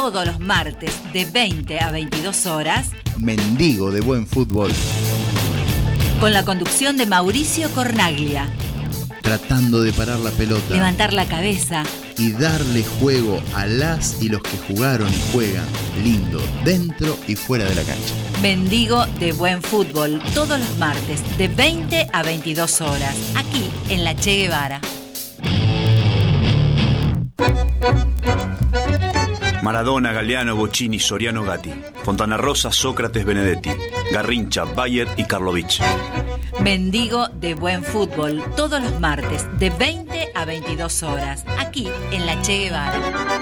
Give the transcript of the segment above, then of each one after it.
todos los martes de 20 a 22 horas. Mendigo de buen fútbol. Con la conducción de Mauricio Cornaglia. Tratando de parar la pelota. Levantar la cabeza. Y darle juego a las y los que jugaron y juegan lindo dentro y fuera de la cancha. Mendigo de buen fútbol, todos los martes de 20 a 22 horas, aquí en la Che Guevara. Maradona, Galeano, Bocini, Soriano, Gatti. Fontana Rosa, Sócrates, Benedetti. Garrincha, Bayer y Karlovic. Mendigo de buen fútbol, todos los martes de 20 a 22 horas, aquí en la Che Guevara.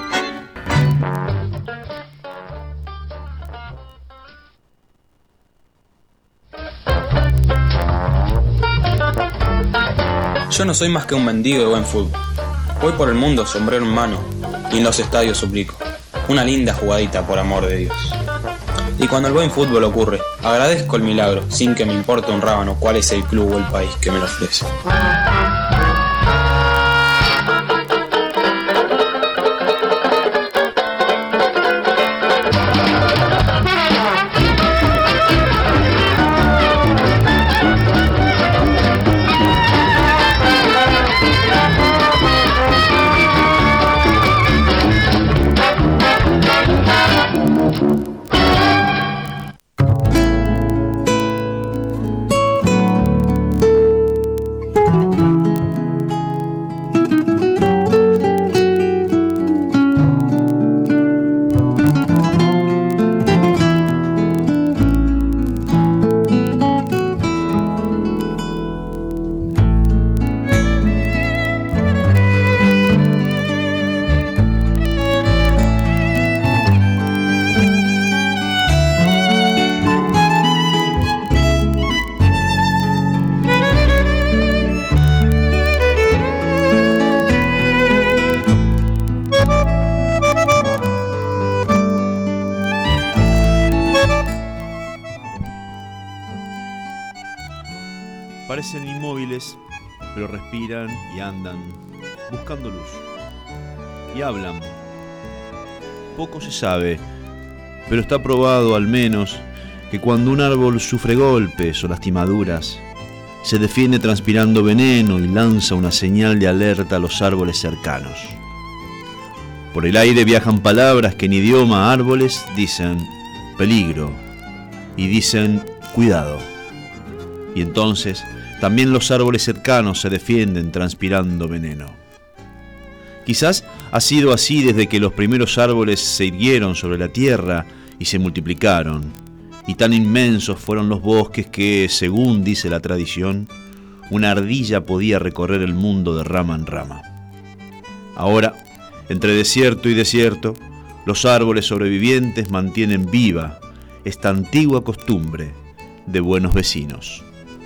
Yo no soy más que un mendigo de buen fútbol. Voy por el mundo sombrero en mano y en los estadios suplico una linda jugadita por amor de Dios. Y cuando el buen fútbol ocurre, agradezco el milagro sin que me importe un rábano cuál es el club o el país que me lo ofrece. Parecen inmóviles, pero respiran y andan, buscando luz. Y hablan. Poco se sabe, pero está probado al menos que cuando un árbol sufre golpes o lastimaduras, se defiende transpirando veneno y lanza una señal de alerta a los árboles cercanos. Por el aire viajan palabras que en idioma árboles dicen peligro y dicen cuidado. Y entonces también los árboles cercanos se defienden transpirando veneno. Quizás ha sido así desde que los primeros árboles se irguieron sobre la tierra y se multiplicaron, y tan inmensos fueron los bosques que, según dice la tradición, una ardilla podía recorrer el mundo de rama en rama. Ahora, entre desierto y desierto, los árboles sobrevivientes mantienen viva esta antigua costumbre de buenos vecinos.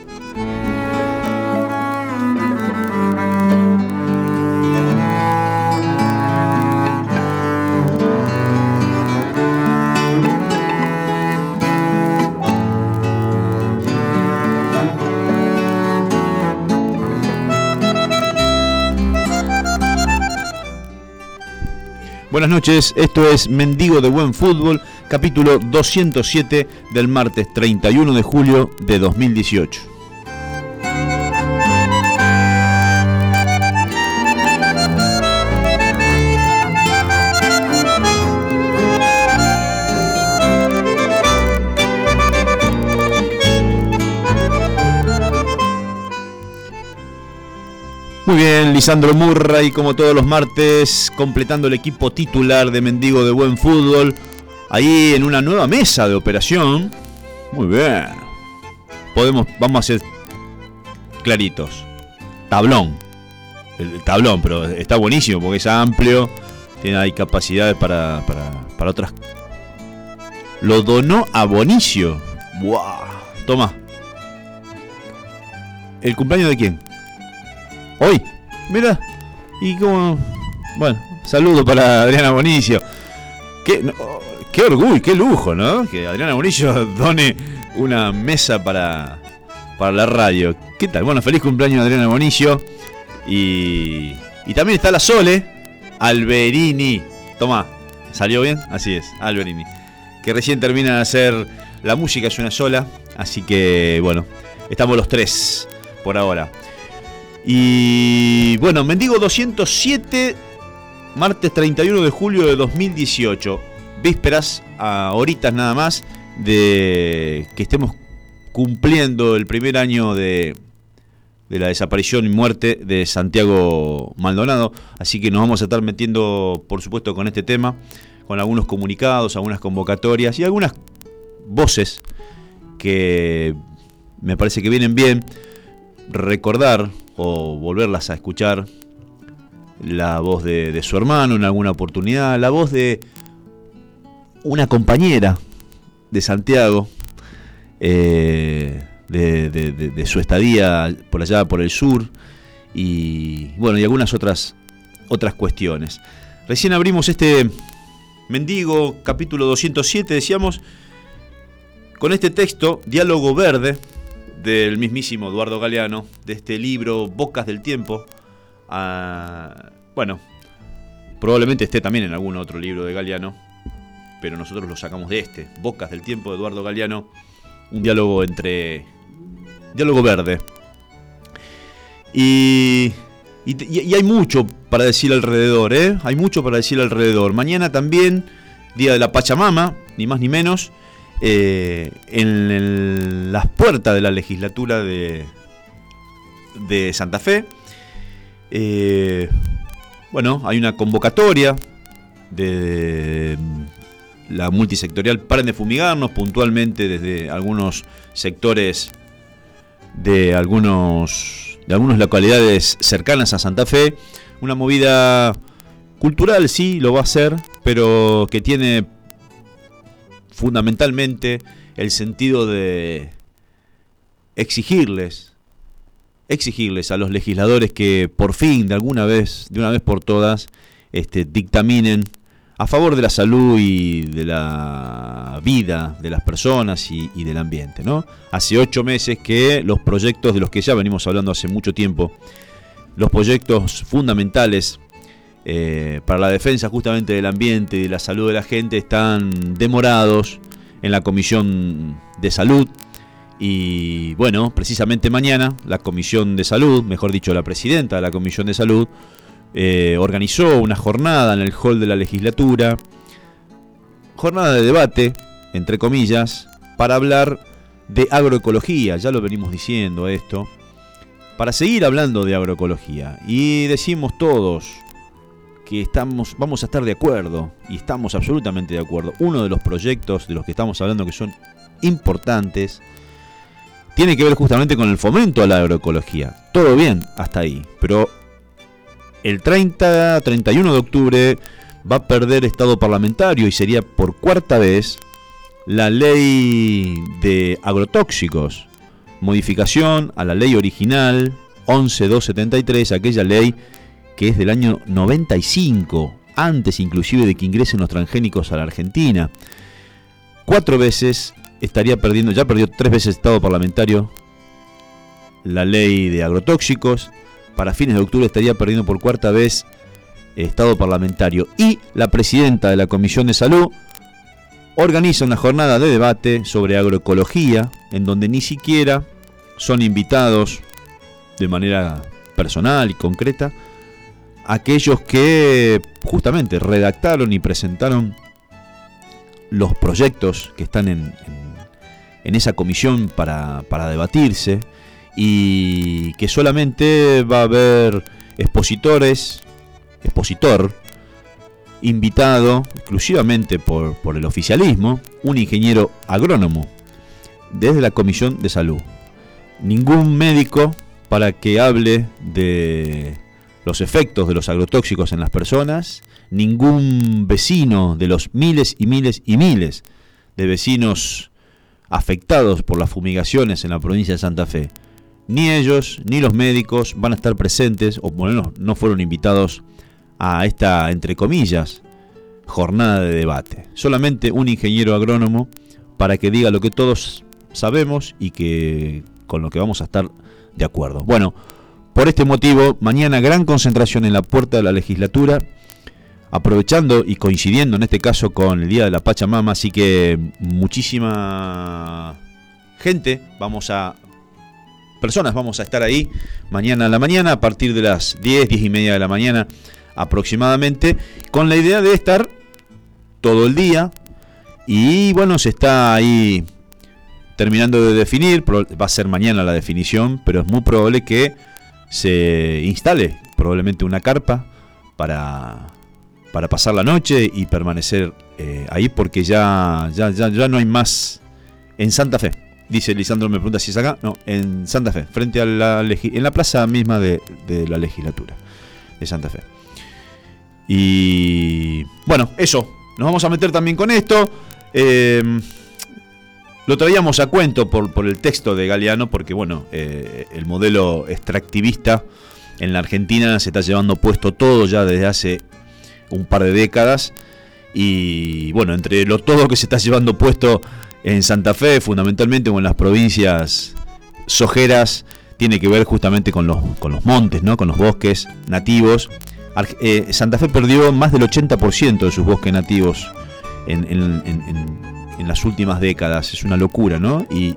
Buenas noches, esto es Mendigo de Buen Fútbol, capítulo 207 del martes 31 de julio de 2018. Muy bien, Lisandro Murray, como todos los martes, completando el equipo titular de Mendigo de Buen Fútbol, ahí en una nueva mesa de operación. Muy bien. Vamos a ser claritos. Tablón. El tablón, pero está buenísimo porque es amplio, hay capacidades para otras. Lo donó a Bonicio. ¡Buah! Toma. ¿El cumpleaños de quién? Hoy, mira, y como, bueno, saludo para Adriana Bonicio. Qué orgullo, qué lujo, ¿no? Que Adriana Bonicio done una mesa para la radio. ¿Qué tal? Bueno, feliz cumpleaños Adriana Bonicio. Y también está la Sole Alberini. Tomá, ¿Salió bien? Así es, Alberini. Que recién termina de hacer la música, es una sola. Así que, bueno, estamos los tres por ahora. Y, bueno, Mendigo 207, martes 31 de julio de 2018. Vísperas, a horitas nada más, de que estemos cumpliendo el primer año de la desaparición y muerte de Santiago Maldonado, así que nos vamos a estar metiendo, por supuesto, con este tema, con algunos comunicados, algunas convocatorias y algunas voces que me parece que vienen bien recordar o volverlas a escuchar. La voz de su hermano en alguna oportunidad, la voz de una compañera de Santiago, de su estadía por allá por el sur, y bueno, y algunas otras cuestiones. Recién abrimos este Mendigo capítulo 207, decíamos, con este texto, Diálogo Verde, del mismísimo Eduardo Galeano, de este libro Bocas del Tiempo. Bueno, probablemente esté también en algún otro libro de Galeano, pero nosotros lo sacamos de este, Bocas del Tiempo de Eduardo Galeano, un diálogo verde. Y hay mucho para decir alrededor, ¿eh? Hay mucho para decir alrededor. Mañana también, Día de la Pachamama, ni más ni menos, en las puertas de la legislatura de Santa Fe. Bueno, hay una convocatoria de la multisectorial Paren de Fumigarnos, puntualmente desde algunos sectores de algunas localidades cercanas a Santa Fe. Una movida cultural, sí, lo va a hacer, pero que tiene fundamentalmente el sentido de exigirles a los legisladores que por fin, de una vez por todas, dictaminen a favor de la salud y de la vida de las personas y del ambiente, ¿no? Hace 8 meses que los proyectos de los que ya venimos hablando hace mucho tiempo, los proyectos fundamentales para la defensa justamente del ambiente y de la salud de la gente están demorados en la Comisión de Salud. Y bueno, precisamente mañana la Comisión de Salud, mejor dicho la presidenta de la Comisión de Salud, organizó una jornada en el hall de la legislatura, jornada de debate, entre comillas, para hablar de agroecología. Ya lo venimos diciendo esto, para seguir hablando de agroecología. Y decimos todos que vamos a estar de acuerdo, y estamos absolutamente de acuerdo. Uno de los proyectos de los que estamos hablando que son importantes tiene que ver justamente con el fomento a la agroecología. Todo bien hasta ahí, pero el 31 de octubre va a perder estado parlamentario y sería por 4ª vez la ley de agrotóxicos, modificación a la ley original 11273, aquella ley que es del año 95, antes inclusive de que ingresen los transgénicos a la Argentina. 4 veces estaría perdiendo, ya perdió 3 veces estado parlamentario la ley de agrotóxicos. Para fines de octubre estaría perdiendo por 4ª vez estado parlamentario. Y la presidenta de la Comisión de Salud organiza una jornada de debate sobre agroecología, en donde ni siquiera son invitados de manera personal y concreta aquellos que justamente redactaron y presentaron los proyectos que están en esa comisión para debatirse, y que solamente va a haber expositor invitado exclusivamente por el oficialismo, un ingeniero agrónomo desde la Comisión de Salud. Ningún médico para que hable de los efectos de los agrotóxicos en las personas, ningún vecino de los miles y miles y miles de vecinos afectados por las fumigaciones en la provincia de Santa Fe. Ni ellos ni los médicos van a estar presentes, o bueno, no fueron invitados a esta, entre comillas, jornada de debate. Solamente un ingeniero agrónomo para que diga lo que todos sabemos y que con lo que vamos a estar de acuerdo. Bueno, por este motivo, mañana gran concentración en la puerta de la legislatura. aprovechando y coincidiendo en este caso con el Día de la Pachamama, así que muchísima gente, personas vamos a estar ahí mañana a la mañana a partir de las 10 y media de la mañana aproximadamente, con la idea de estar todo el día. Y bueno, se está ahí terminando de definir, va a ser mañana la definición, pero es muy probable que se instale probablemente una carpa para pasar la noche y permanecer ahí, porque ya no hay más en Santa Fe. Dice Lisandro, me pregunta si es acá. No, en Santa Fe, frente a en la plaza misma de la legislatura de Santa Fe. Y bueno, eso, nos vamos a meter también con esto. Lo traíamos a cuento por el texto de Galeano, porque bueno, el modelo extractivista en la Argentina se está llevando puesto todo ya desde hace un par de décadas. Y bueno, entre todo que se está llevando puesto en Santa Fe, fundamentalmente, o en las provincias sojeras, tiene que ver justamente con los montes, ¿no? Con los bosques nativos. Santa Fe perdió más del 80% de sus bosques nativos en las últimas décadas. Es una locura, ¿no? Y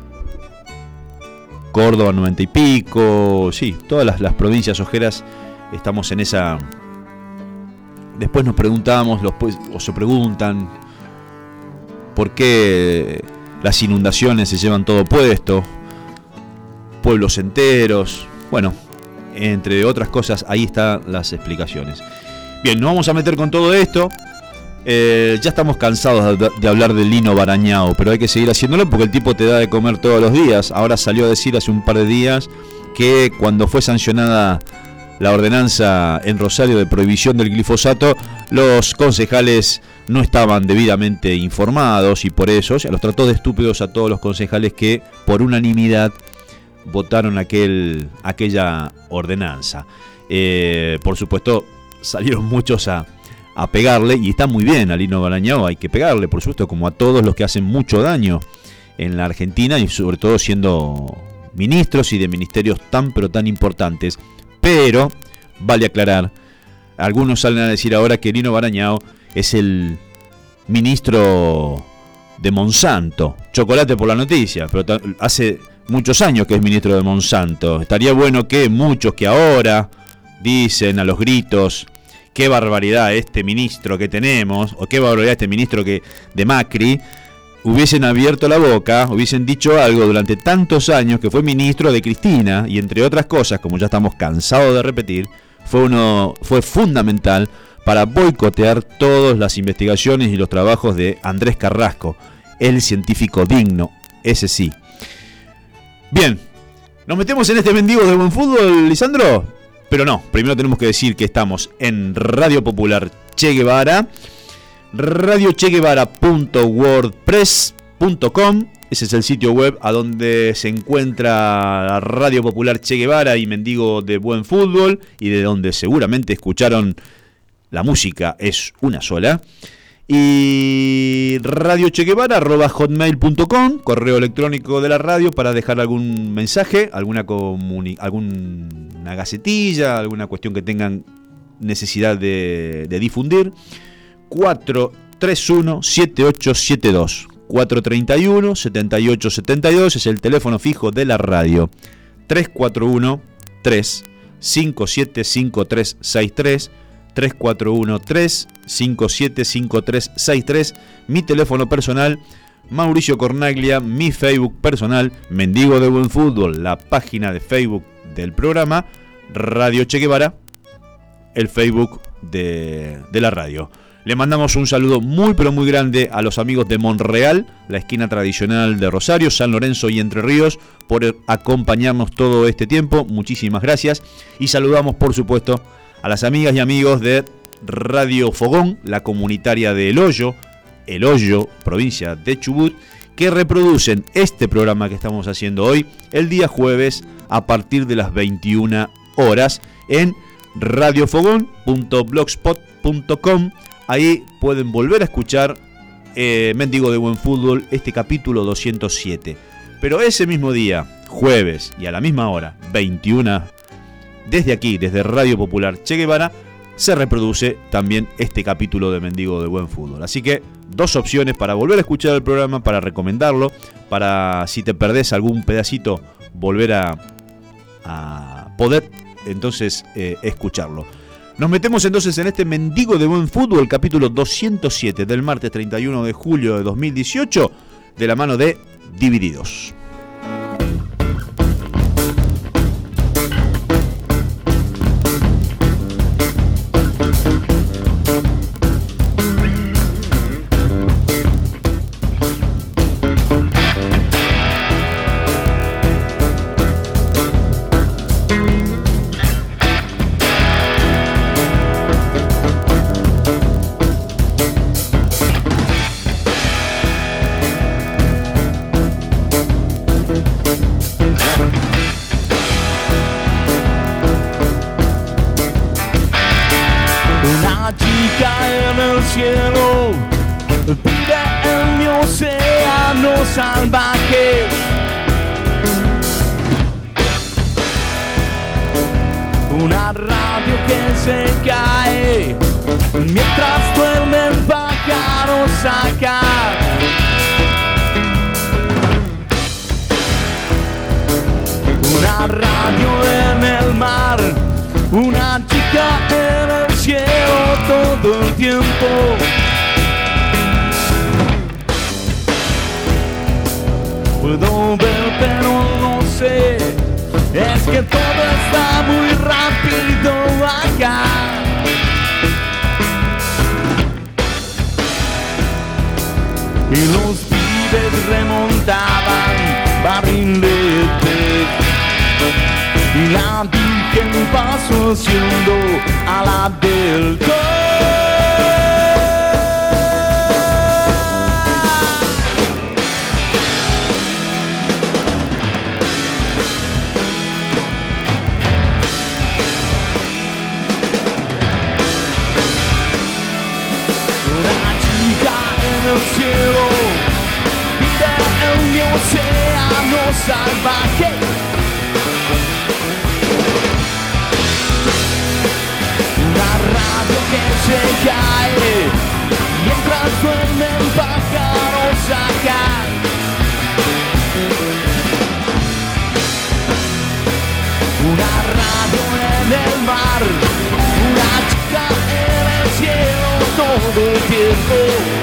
Córdoba 90 y pico, sí, todas las provincias ojeras estamos en esa. Después nos preguntamos, o se preguntan, ¿por qué las inundaciones se llevan todo puesto? Pueblos enteros. Bueno, entre otras cosas, ahí están las explicaciones. Bien, nos vamos a meter con todo esto. Ya estamos cansados de hablar de Lino Barañao, pero hay que seguir haciéndolo porque el tipo te da de comer todos los días. Ahora salió a decir hace un par de días que cuando fue sancionada la ordenanza en Rosario de prohibición del glifosato, los concejales no estaban debidamente informados y por eso los trató de estúpidos a todos los concejales que por unanimidad votaron aquella ordenanza. Por supuesto, salieron muchos a pegarle, y está muy bien a Lino Barañao, hay que pegarle, por supuesto, como a todos los que hacen mucho daño en la Argentina, y sobre todo siendo ministros y de ministerios tan pero tan importantes. Pero vale aclarar, algunos salen a decir ahora que Lino Barañao es el ministro de Monsanto. Chocolate por la noticia, pero hace muchos años que es ministro de Monsanto. Estaría bueno que muchos que ahora dicen a los gritos: qué barbaridad este ministro que tenemos, o qué barbaridad este ministro de Macri, hubiesen abierto la boca, hubiesen dicho algo durante tantos años que fue ministro de Cristina, y entre otras cosas, como ya estamos cansados de repetir, fue fundamental para boicotear todas las investigaciones y los trabajos de Andrés Carrasco, el científico digno, ese sí. Bien, ¿nos metemos en este mendigo de buen fútbol, Lisandro? Pero no, primero tenemos que decir que estamos en Radio Popular Che Guevara, radiocheguevara.wordpress.com. Ese es el sitio web a donde se encuentra Radio Popular Che Guevara y Mendigo de Buen Fútbol, y de donde seguramente escucharon la música es una sola. Y radiocheguevara@hotmail.com, correo electrónico de la radio para dejar algún mensaje, alguna gacetilla, alguna cuestión que tengan necesidad de difundir. 431-7872 431-7872 es el teléfono fijo de la radio. 341-357-5363 341-357-5363, mi teléfono personal. Mauricio Cornaglia, mi Facebook personal, Mendigo de Buen Fútbol, la página de Facebook del programa, Radio Che Guevara, el Facebook de la radio. Le mandamos un saludo muy pero muy grande a los amigos de Monreal, la esquina tradicional de Rosario, San Lorenzo y Entre Ríos, por acompañarnos todo este tiempo. Muchísimas gracias. Y saludamos, por supuesto, a las amigas y amigos de Radio Fogón, la comunitaria de El Hoyo, provincia de Chubut, que reproducen este programa que estamos haciendo hoy, el día jueves, a partir de las 21 horas, en radiofogón.blogspot.com. Ahí pueden volver a escuchar Mendigo de Buen Fútbol, este capítulo 207. Pero ese mismo día, jueves, y a la misma hora, 21, desde aquí, desde Radio Popular Che Guevara, se reproduce también este capítulo de Mendigo de Buen Fútbol. Así que 2 opciones para volver a escuchar el programa, para recomendarlo, para si te perdés algún pedacito, volver a poder entonces escucharlo. Nos metemos entonces en este Mendigo de Buen Fútbol, capítulo 207 del martes 31 de julio de 2018, de la mano de Divididos. cielo, vive en mi océano salvaje. Una radio que se cae mientras duermen pájaros acá. Una radio en el mar, una chica en el cielo todo el tiempo. Puedo ver pero no sé, es que todo está muy rápido acá. Y los pibes remontaban barriletes y la Virgen pasó haciendo a la delta. Una chica en el cielo vive en mi océano salvaje. Que se cae mientras duermen pájaros acá. Una radio en el mar, una chica en el cielo todo el tiempo.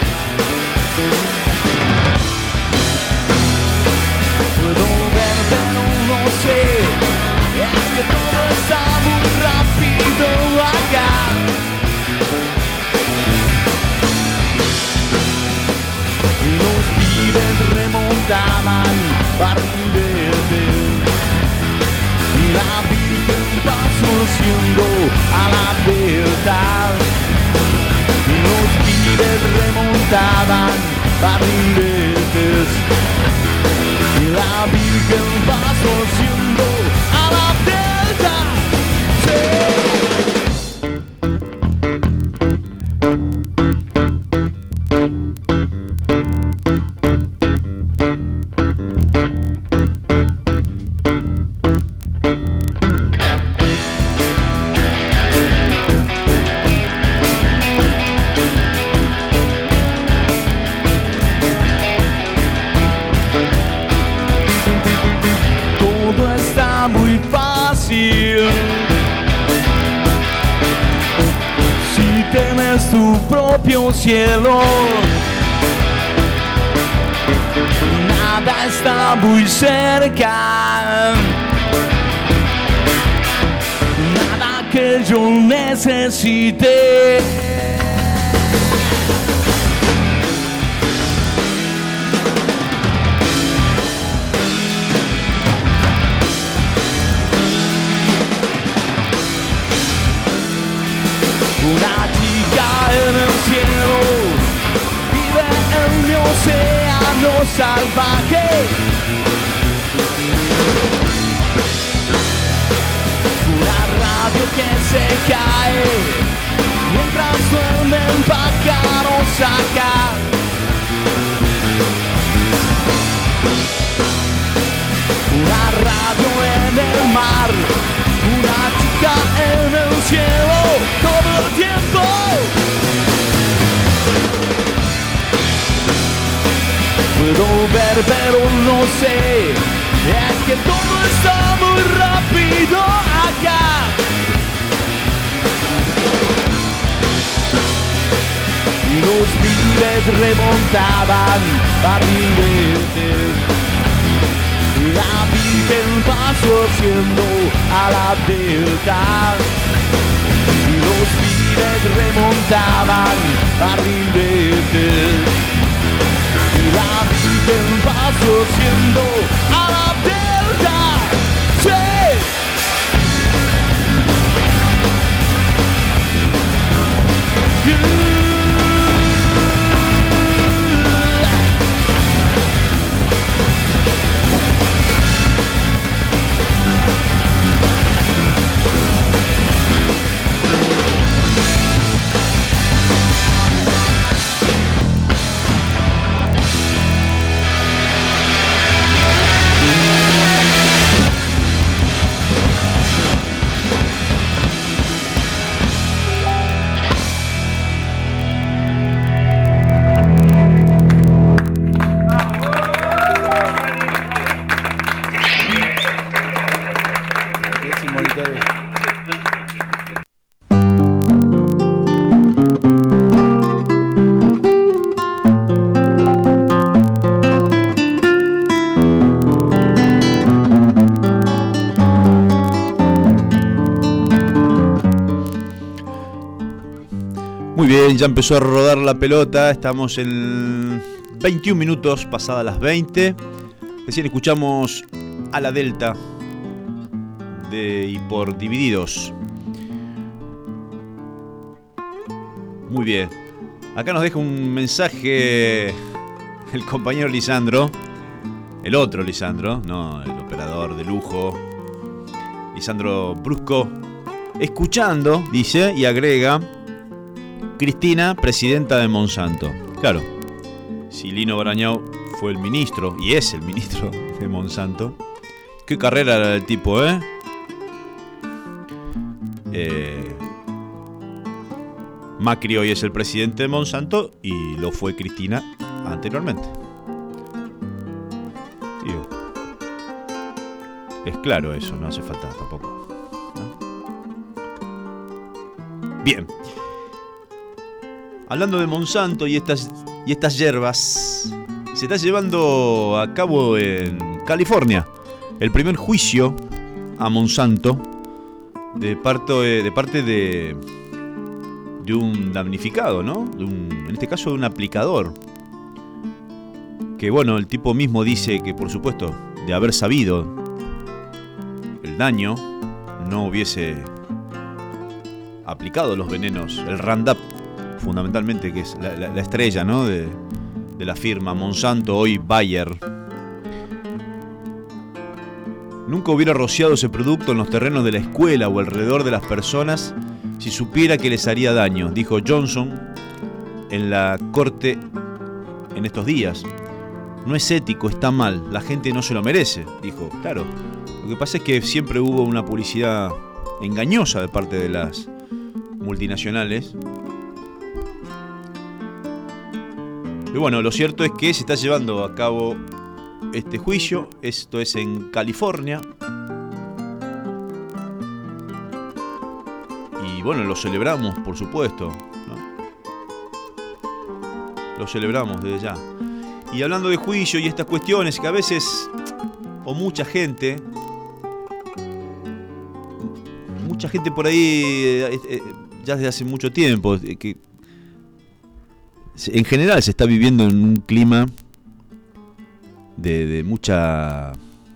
Puedo ver pero no sé, es que todo está muy rápido acá. Los pibes remontaban barriletes y la Virgen pasó siendo a la verdad. Los pibes remontaban barriletes y la Virgen pasó siendo a la verdad. Sí. Tu propio cielo, nada está muy cerca, nada que yo necesite. En el cielo vive en mi océano salvaje. Una radio que se cae mientras duermen pájaros acá. Una radio en el mar, una chica en el cielo todo el pero no sé. Es que todo está muy rápido acá. Y los pibes remontaban barriletes. Y la Virgen pasó haciendo a la delta. Y los pibes remontaban barriletes. Y la Virgen pasó haciendo a la delta. ¡Sí! Muy bien, ya empezó a rodar la pelota, estamos en 21 minutos pasadas las 20. Recién escuchamos a la Delta y por Divididos. Muy bien, acá nos deja un mensaje el compañero Lisandro, el otro Lisandro, no el operador de lujo, Lisandro Brusco, escuchando, dice, y agrega: Cristina, presidenta de Monsanto. Claro, si Lino Barañao fue el ministro, y es el ministro de Monsanto, qué carrera era el tipo, ¿eh? Macri hoy es el presidente de Monsanto y lo fue Cristina anteriormente. Tío, es claro eso, no hace falta tampoco, ¿no? Bien. Hablando de Monsanto y estas hierbas, se está llevando a cabo en California el primer juicio a Monsanto de parte de un damnificado, ¿no? En este caso de un aplicador. Que bueno, el tipo mismo dice que por supuesto, de haber sabido el daño, no hubiese aplicado los venenos, el Roundup, fundamentalmente, que es la estrella, ¿no? de la firma Monsanto, hoy Bayer. Nunca hubiera rociado ese producto en los terrenos de la escuela o alrededor de las personas si supiera que les haría daño, dijo Johnson en la corte en estos días. No es ético, está mal, la gente no se lo merece, dijo. Claro, lo que pasa es que siempre hubo una publicidad engañosa de parte de las multinacionales. Y bueno, lo cierto es que se está llevando a cabo este juicio. Esto es en California. Y bueno, lo celebramos, por supuesto, ¿no? Lo celebramos desde ya. Y hablando de juicio y estas cuestiones que a veces, o mucha gente por ahí, ya desde hace mucho tiempo, que en general se está viviendo en un clima de mucha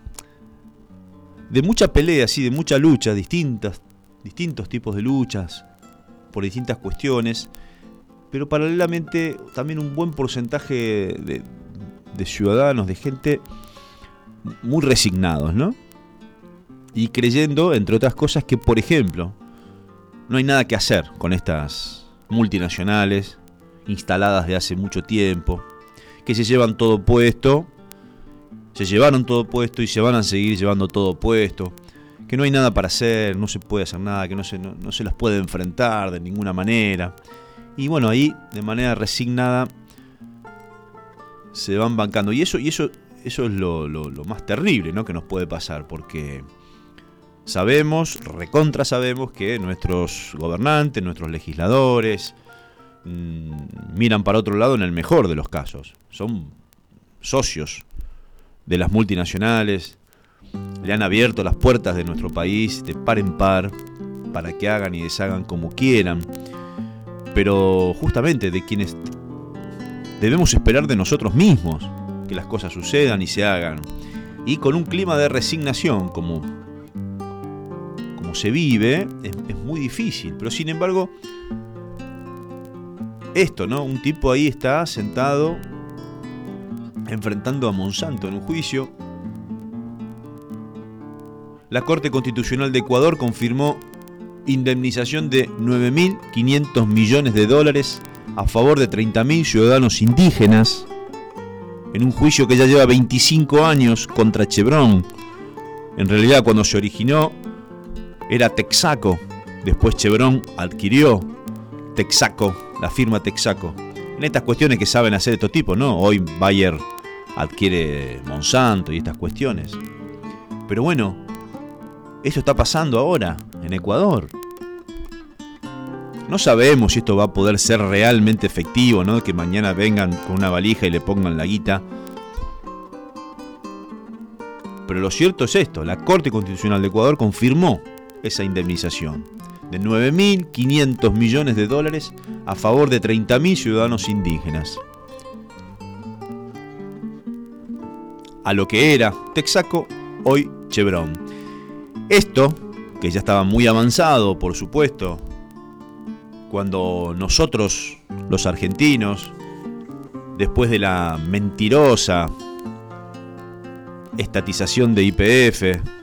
pelea, sí, de mucha lucha, distintos tipos de luchas por distintas cuestiones, pero paralelamente también un buen porcentaje de ciudadanos, de gente muy resignados, ¿no? Y creyendo, entre otras cosas, que por ejemplo no hay nada que hacer con estas multinacionales instaladas de hace mucho tiempo, que se llevan todo puesto, se llevaron todo puesto y se van a seguir llevando todo puesto, que no hay nada para hacer, no se puede hacer nada, que no se las puede enfrentar de ninguna manera. Y bueno, ahí de manera resignada se van bancando. Y eso eso es lo más terrible, ¿no?, que nos puede pasar, porque sabemos, recontra sabemos, que nuestros gobernantes, nuestros legisladores miran para otro lado en el mejor de los casos. Son socios de las multinacionales, le han abierto las puertas de nuestro país de par en par para que hagan y deshagan como quieran, pero justamente de quienes debemos esperar de nosotros mismos que las cosas sucedan y se hagan, y con un clima de resignación como se vive, es muy difícil. Pero sin embargo, esto, ¿no? Un tipo ahí está sentado enfrentando a Monsanto en un juicio. La Corte Constitucional de Ecuador confirmó indemnización de $9.500 millones a favor de 30.000 ciudadanos indígenas en un juicio que ya lleva 25 años contra Chevron. En realidad, cuando se originó era Texaco, después Chevron adquirió Texaco, la firma Texaco. En estas cuestiones que saben hacer estos tipos, ¿no? Hoy Bayer adquiere Monsanto y estas cuestiones. Pero bueno, esto está pasando ahora en Ecuador. No sabemos si esto va a poder ser realmente efectivo, ¿no? Que mañana vengan con una valija y le pongan la guita. Pero lo cierto es esto: la Corte Constitucional de Ecuador confirmó esa indemnización de $9.500 millones a favor de 30.000 ciudadanos indígenas. A lo que era Texaco, hoy Chevron. Esto, que ya estaba muy avanzado, por supuesto, cuando nosotros, los argentinos, después de la mentirosa estatización de YPF,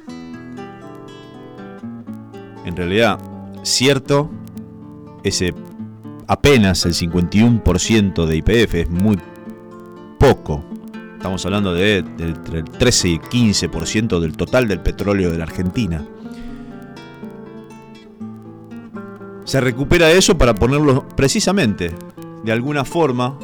en realidad, cierto, ese apenas el 51% de YPF es muy poco. Estamos hablando de entre el 13 y 15% del total del petróleo de la Argentina. Se recupera eso para ponerlo precisamente, de alguna forma,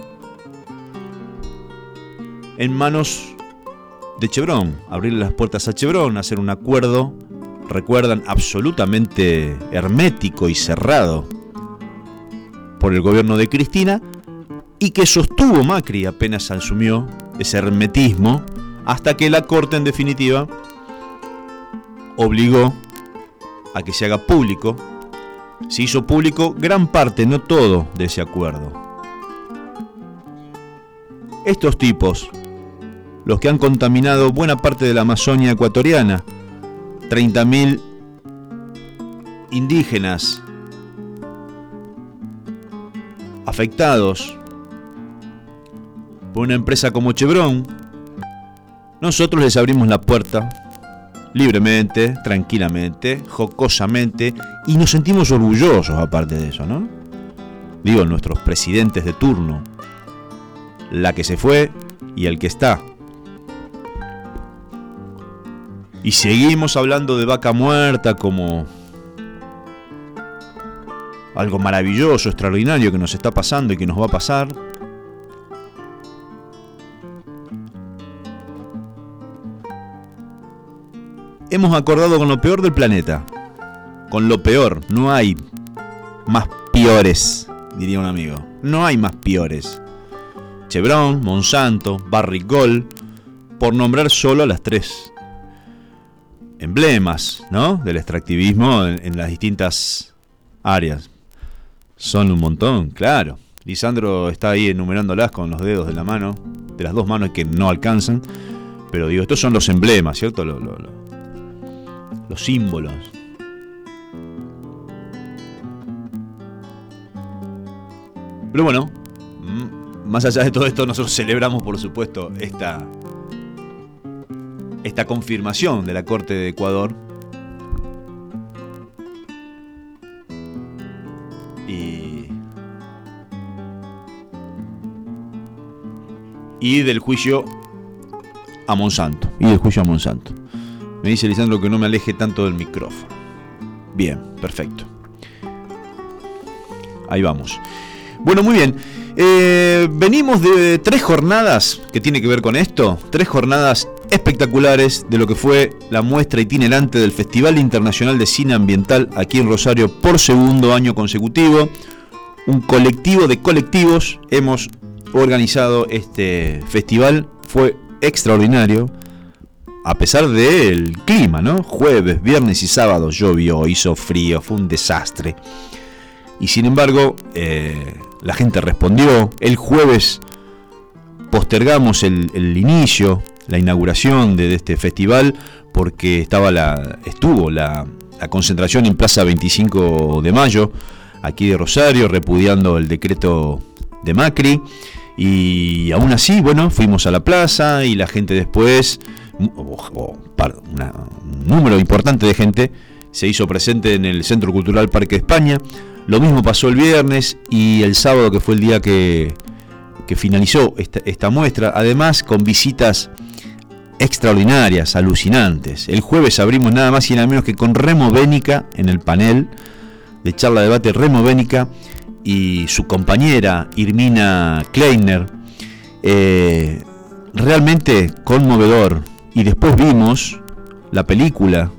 en manos de Chevron. Abrirle las puertas a Chevron, hacer un acuerdo, recuerdan, absolutamente hermético y cerrado por el gobierno de Cristina, y que sostuvo Macri apenas asumió ese hermetismo, hasta que la Corte en definitiva obligó a que se haga público. Se hizo público gran parte, no todo, de ese acuerdo. Estos tipos, los que han contaminado buena parte de la Amazonia ecuatoriana, 30.000 indígenas afectados por una empresa como Chevron, nosotros les abrimos la puerta libremente, tranquilamente, jocosamente, y nos sentimos orgullosos aparte de eso, ¿no? Digo, nuestros presidentes de turno, la que se fue y el que está. Y seguimos hablando de Vaca Muerta como algo maravilloso, extraordinario que nos está pasando y que nos va a pasar. Hemos acordado con lo peor del planeta. Con lo peor. No hay más peores, diría un amigo. No hay más peores. Chevron, Monsanto, Barrick Gold, por nombrar solo a las tres emblemas, ¿no?, del extractivismo en las distintas áreas. Son un montón, claro. Lisandro está ahí enumerándolas con los dedos de la mano, de las dos manos que no alcanzan. Pero digo, estos son los emblemas, ¿cierto? Los símbolos. Pero bueno, más allá de todo esto, nosotros celebramos, por supuesto, esta confirmación de la Corte de Ecuador. Y del juicio a Monsanto. Me dice Lisandro que no me aleje tanto del micrófono. Bien, perfecto. Ahí vamos. Bueno, muy bien. Venimos de 3 jornadas que tiene que ver con esto. 3 jornadas espectaculares de lo que fue la muestra itinerante del Festival Internacional de Cine Ambiental aquí en Rosario por segundo año consecutivo. Un colectivo de colectivos hemos organizado este festival. Fue extraordinario, a pesar del clima, ¿no? Jueves, viernes y sábado llovió, hizo frío, fue un desastre. Y sin embargo, la gente respondió. El jueves postergamos el inicio, la inauguración de este festival, porque estuvo la concentración en Plaza 25 de Mayo, aquí de Rosario, repudiando el decreto de Macri. Y aún así, bueno, fuimos a la plaza y la gente después, un número importante de gente, se hizo presente en el Centro Cultural Parque de España. Lo mismo pasó el viernes y el sábado, que fue el día que finalizó esta muestra, además con visitas extraordinarias, alucinantes. El jueves abrimos nada más y nada menos que con Remo Bénica en el panel de charla debate. Remo Bénica y su compañera Irmina Kleiner, realmente conmovedor. Y después vimos la película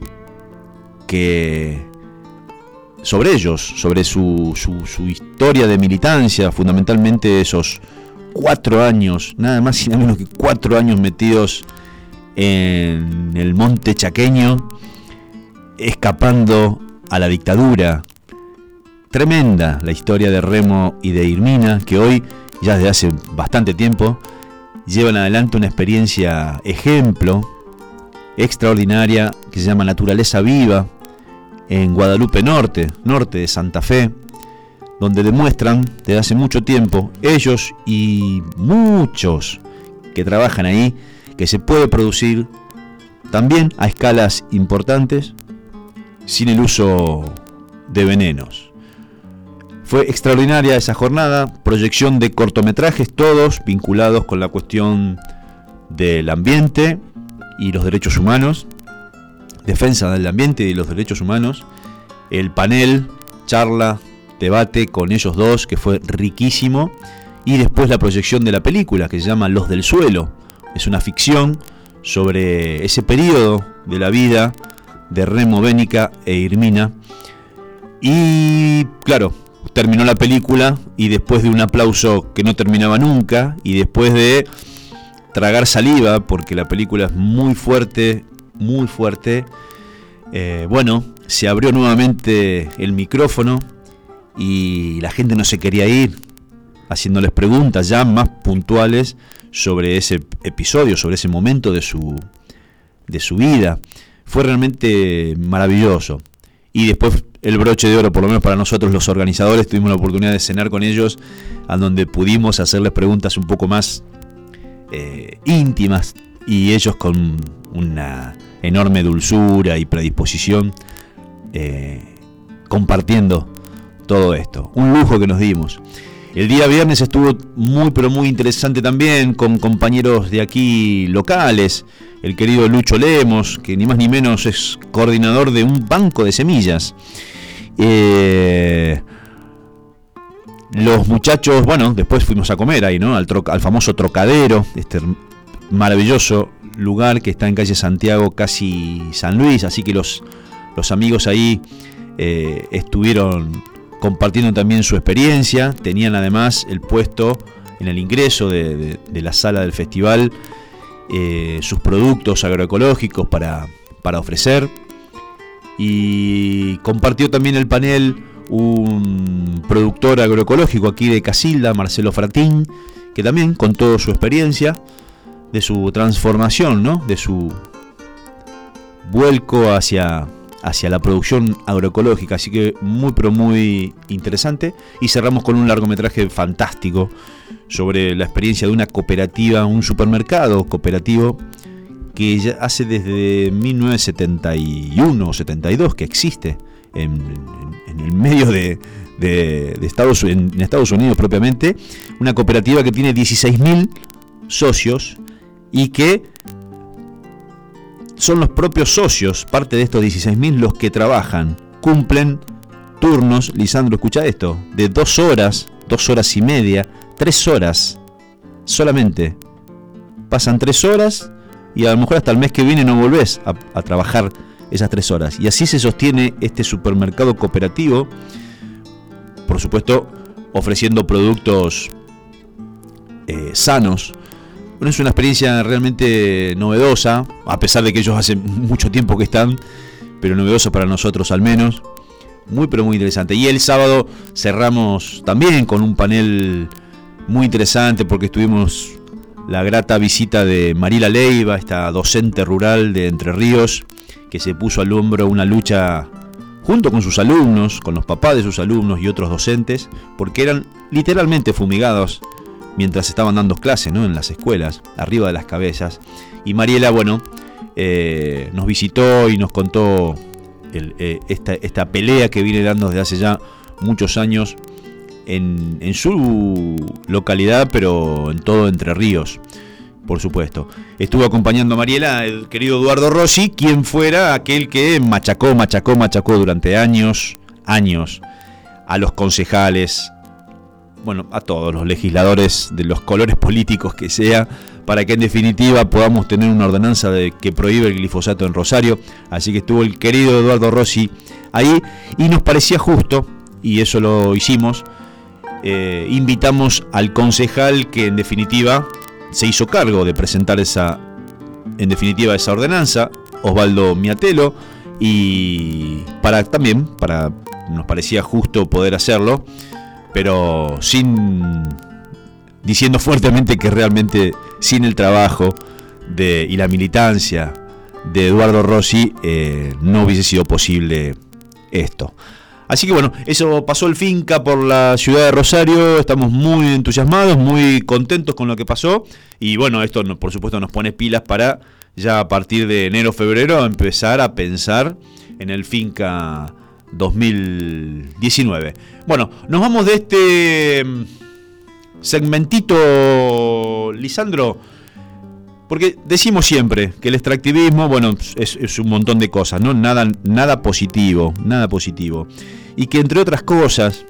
sobre ellos, sobre su historia de militancia, fundamentalmente esos 4 años, nada más y nada menos que 4 años metidos en el monte chaqueño, escapando a la dictadura. Tremenda la historia de Remo y de Irmina, que hoy, ya desde hace bastante tiempo, llevan adelante una experiencia ejemplo, extraordinaria, que se llama Naturaleza Viva, en Guadalupe Norte de Santa Fe, donde demuestran desde hace mucho tiempo, ellos y muchos que trabajan ahí, que se puede producir también a escalas importantes sin el uso de venenos. Fue extraordinaria esa jornada, proyección de cortometrajes, todos vinculados con la cuestión del ambiente y los derechos humanos, defensa del ambiente y los derechos humanos. El panel, charla, debate con ellos dos, que fue riquísimo, y después la proyección de la película, que se llama Los del Suelo. Es una ficción sobre ese periodo de la vida de Remo Bénica e Irmina. Y claro, terminó la película y después de un aplauso que no terminaba nunca, y después de tragar saliva, porque la película es muy fuerte, bueno, se abrió nuevamente el micrófono y la gente no se quería ir, haciéndoles preguntas ya más puntuales sobre ese episodio, sobre ese momento de su vida. Fue realmente maravilloso. Y después el broche de oro, por lo menos para nosotros los organizadores, tuvimos la oportunidad de cenar con ellos, a donde pudimos hacerles preguntas un poco más íntimas, y ellos con una enorme dulzura y predisposición, compartiendo todo esto. Un lujo que nos dimos. El día viernes estuvo muy interesante también, con compañeros de aquí locales. El querido Lucho Lemos, que ni más ni menos es coordinador de un banco de semillas. Los muchachos, bueno, después fuimos a comer ahí, ¿no? Al famoso Trocadero, este maravilloso lugar que está en calle Santiago, casi San Luis. Así que los amigos ahí estuvieron compartiendo también su experiencia. Tenían además el puesto en el ingreso de la sala del festival, sus productos agroecológicos para ofrecer. Y compartió también el panel un productor agroecológico aquí de Casilda, Marcelo Fratín, que también contó su experiencia de su transformación, ¿no? De su vuelco hacia la producción agroecológica. Así que muy interesante. Y cerramos con un largometraje fantástico sobre la experiencia de una cooperativa, un supermercado cooperativo que ya hace desde 1971 o 72 que existe en el medio de Estados Unidos propiamente. Una cooperativa que tiene 16.000 socios y que son los propios socios, parte de estos 16.000, los que trabajan, cumplen turnos, Lisandro, escucha esto, de 2 horas 2 horas y media, 3 horas solamente. Pasan 3 horas y a lo mejor hasta el mes que viene no volvés a trabajar esas 3 horas. Y así se sostiene este supermercado cooperativo, por supuesto ofreciendo productos sanos. Bueno, es una experiencia realmente novedosa, a pesar de que ellos hace mucho tiempo que están, pero novedoso para nosotros al menos. Muy pero muy interesante. Y el sábado cerramos también con un panel muy interesante, porque estuvimos la grata visita de Mariela Leiva, esta docente rural de Entre Ríos, que se puso al hombro una lucha junto con sus alumnos, con los papás de sus alumnos y otros docentes, porque eran literalmente fumigados mientras estaban dando clases, ¿no?, en las escuelas, arriba de las cabezas. Y Mariela, bueno, nos visitó y nos contó esta pelea que viene dando desde hace ya muchos años en su localidad, pero en todo Entre Ríos, por supuesto. Estuvo acompañando a Mariela el querido Eduardo Rossi, quien fuera aquel que machacó durante años a los concejales, bueno, a todos los legisladores de los colores políticos que sea, para que en definitiva podamos tener una ordenanza que prohíbe el glifosato en Rosario. Así que estuvo el querido Eduardo Rossi ahí y nos parecía justo, y eso lo hicimos. Invitamos al concejal que en definitiva se hizo cargo de presentar esa ordenanza, Osvaldo Miatelo, y nos parecía justo poder hacerlo, pero diciendo fuertemente que realmente sin el trabajo y la militancia de Eduardo Rossi no hubiese sido posible esto. Así que bueno, eso pasó el Finca por la ciudad de Rosario. Estamos muy entusiasmados, muy contentos con lo que pasó. Y bueno, esto por supuesto nos pone pilas para ya a partir de enero, febrero empezar a pensar en el Finca 2019. Bueno, nos vamos de este segmentito, Lisandro, porque decimos siempre que el extractivismo, bueno, es un montón de cosas, ¿no? Nada positivo. Y que entre otras cosas,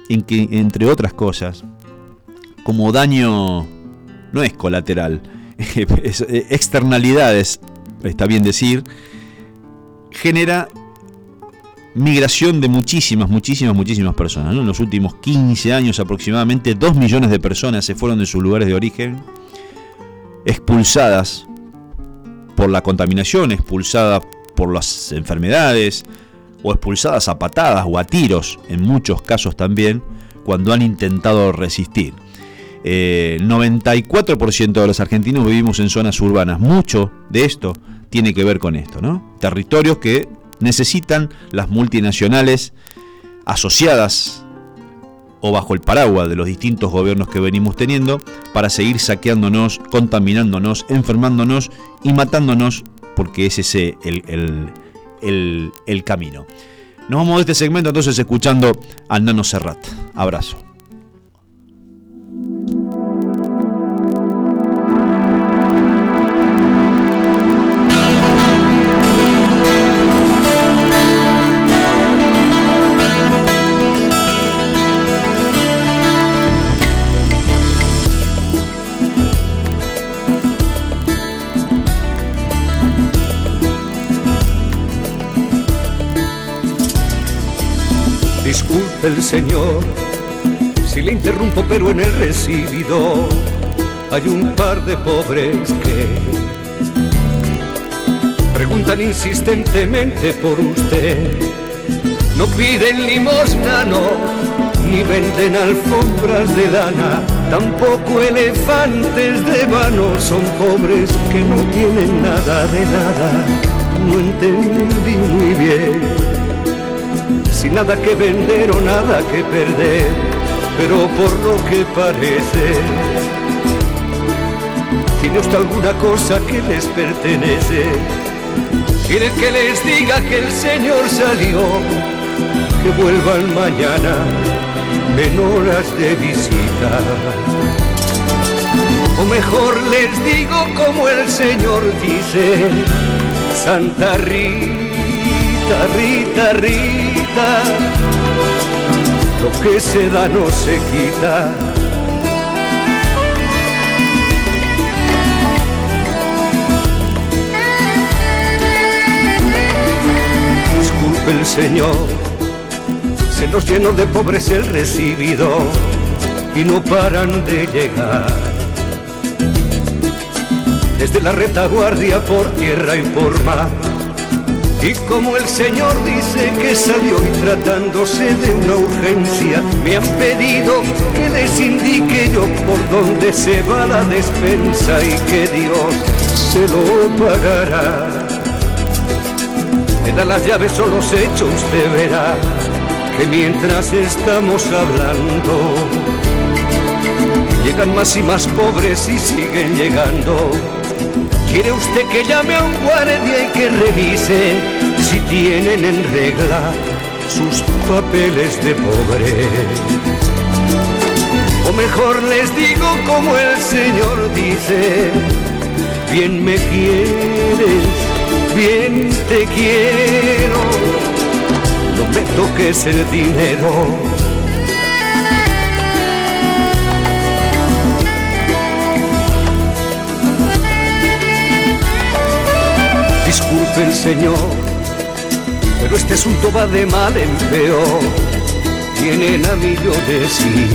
como daño no es colateral, externalidades, está bien decir, genera migración de muchísimas personas, ¿no? En los últimos 15 años aproximadamente 2 millones de personas se fueron de sus lugares de origen, expulsadas por la contaminación, expulsadas por las enfermedades, o expulsadas a patadas o a tiros, en muchos casos también, cuando han intentado resistir. 94% de los argentinos vivimos en zonas urbanas. Mucho de esto tiene que ver con esto, ¿no? Territorios que necesitan las multinacionales asociadas o bajo el paraguas de los distintos gobiernos que venimos teniendo para seguir saqueándonos, contaminándonos, enfermándonos y matándonos, porque ese es el camino. Nos vamos de este segmento entonces escuchando al Nano Serrat. Abrazo. Disculpe el señor si le interrumpo, pero en el recibidor hay un par de pobres que preguntan insistentemente por usted. No piden limosna, no, ni venden alfombras de lana, tampoco elefantes de vano. Son pobres que no tienen nada de nada. No entendí muy bien, sin nada que vender o nada que perder, pero por lo que parece, ¿tiene usted alguna cosa que les pertenece? ¿Quiere que les diga que el Señor salió? Que vuelvan mañana en horas de visita. O mejor les digo como el Señor dice: Santa Rita, Rita, Rita, lo que se da no se quita. Disculpe el Señor, se nos llenó de pobres el recibido y no paran de llegar. Desde la retaguardia por tierra y por mar. Y como el Señor dice que salió y tratándose de una urgencia, me han pedido que les indique yo por dónde se va la despensa y que Dios se lo pagará. Me da las llaves o los hechos, usted verá que mientras estamos hablando llegan más y más pobres y siguen llegando. ¿Quiere usted que llame a un guardia y que revise si tienen en regla sus papeles de pobre? O mejor les digo como el Señor dice: bien me quieres, bien te quiero, no me toques el dinero. Disculpe el Señor, pero este asunto va de mal en peor. Tienen a millones y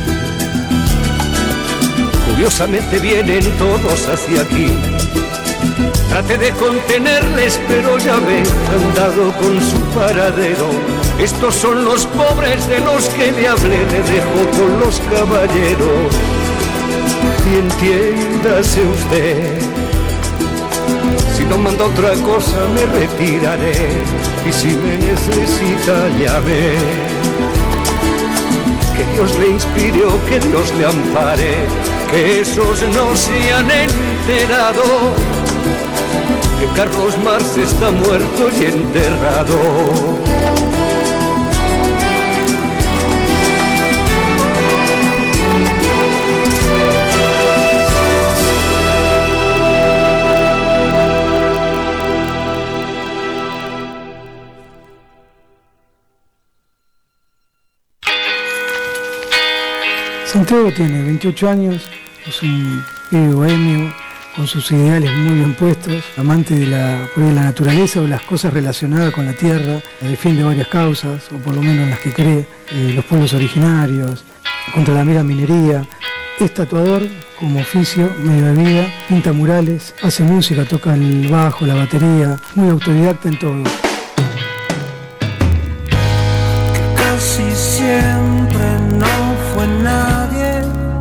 curiosamente vienen todos hacia aquí. Trate de contenerles, pero ya ven, han dado con su paradero. Estos son los pobres de los que le hablé, le dejo con los caballeros. Y entiéndase usted, si no manda otra cosa me retiraré, y si me necesita ya ve. Que Dios le inspire o que Dios le ampare, que esos no se han enterado que Carlos Marx está muerto y enterrado. Santiago tiene 28 años, es un pibe bohemio, con sus ideales muy bien puestos, amante de la naturaleza o las cosas relacionadas con la tierra, defiende varias causas, o por lo menos las que cree, los pueblos originarios, contra la mera minería. Es tatuador como oficio, medio de vida, pinta murales, hace música, toca el bajo, la batería, muy autodidacta en todo. Casi siempre no fue nadie,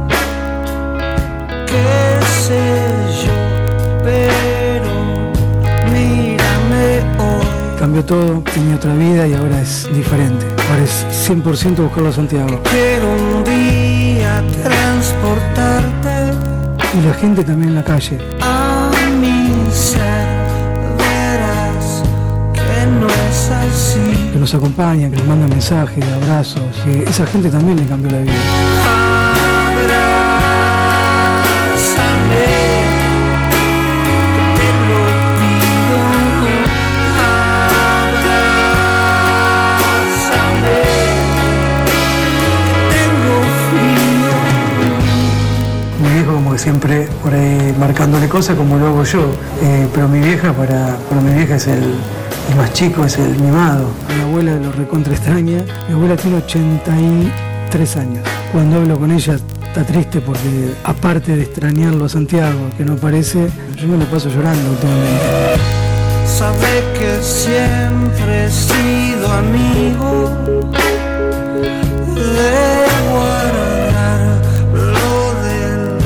qué sé yo, pero mírame hoy. Cambió todo, tenía otra vida y ahora es diferente. Ahora es 100% buscarlo a Santiago. Quiero un día transportarte Y la gente también en la calle. a mi ser, verás que no es así. Que los acompaña, que les manda mensajes, abrazos, que esa gente también le cambió la vida. Abrázame, te lo pido. Abrázame, tengo frío. Mi viejo como que siempre por ahí marcándole cosas como lo hago yo. Pero mi vieja, para mi vieja es el más chico, es el mimado. Mi abuela lo recontra extraña. Mi abuela tiene 83 años. Cuando hablo con ella está triste porque aparte de extrañarlo a Santiago, que no aparece, yo me lo paso llorando últimamente. Sabe que siempre he sido amigo de guardar lo del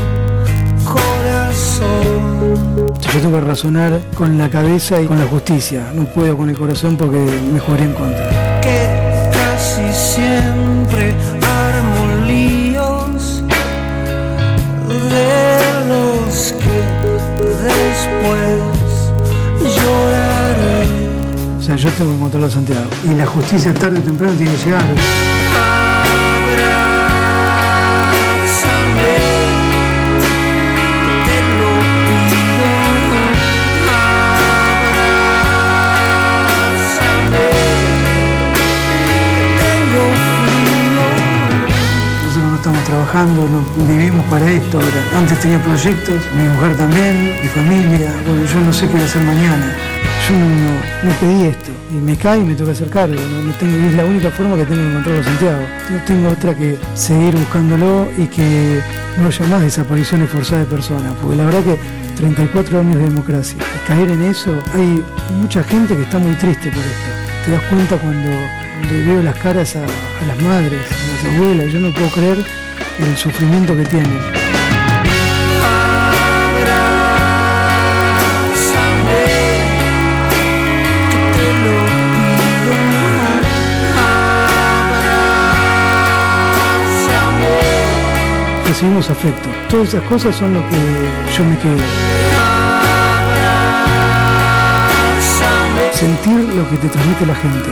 corazón. Yo tengo que razonar con la cabeza y con la justicia. No puedo con el corazón porque me jugaría en contra. Que casi siempre armo líos de los que después lloraré. O sea, yo tengo que encontrarlo a Santiago. Y la justicia tarde o temprano tiene que llegar. Abrázame, te lo pido. Abrázame, tengo frío. trabajando, vivimos para esto ahora. Antes tenía proyectos, mi mujer también, mi familia. Bueno, yo no sé qué voy a hacer mañana. Yo no pedí esto y me cae y me toca hacer cargo. No tengo, es la única forma que tengo de encontrarlo a Santiago. No tengo otra que seguir buscándolo y que no haya más desapariciones forzadas de personas. Porque la verdad que 34 años de democracia. Y caer en eso, hay mucha gente que está muy triste por esto. Te das cuenta cuando le veo las caras a las madres, a las abuelas. Yo no puedo creer el sufrimiento que tienen. Recibimos afecto. Todas esas cosas son lo que yo me quedo. Sentir lo que te transmite la gente.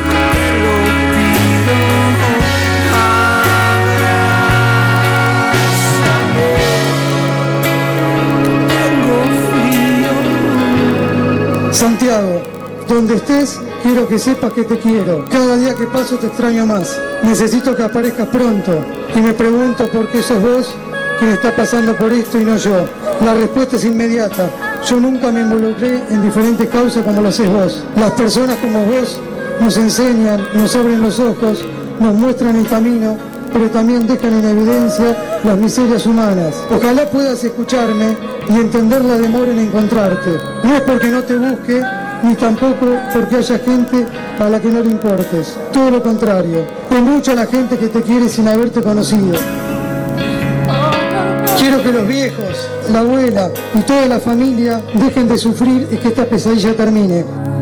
Santiago, donde estés, quiero que sepas que te quiero. Cada día que paso te extraño más. Necesito que aparezcas pronto. Y me pregunto por qué sos vos quien está pasando por esto y no yo. La respuesta es inmediata. Yo nunca me involucré en diferentes causas como lo haces vos. Las personas como vos nos enseñan, nos abren los ojos, nos muestran el camino, pero también dejan en evidencia las miserias humanas. Ojalá puedas escucharme y entender la demora en encontrarte. No es porque no te busque, ni tampoco porque haya gente a la que no le importes. Todo lo contrario. Es mucha la gente que te quiere sin haberte conocido. Quiero que los viejos, la abuela y toda la familia dejen de sufrir y que esta pesadilla termine.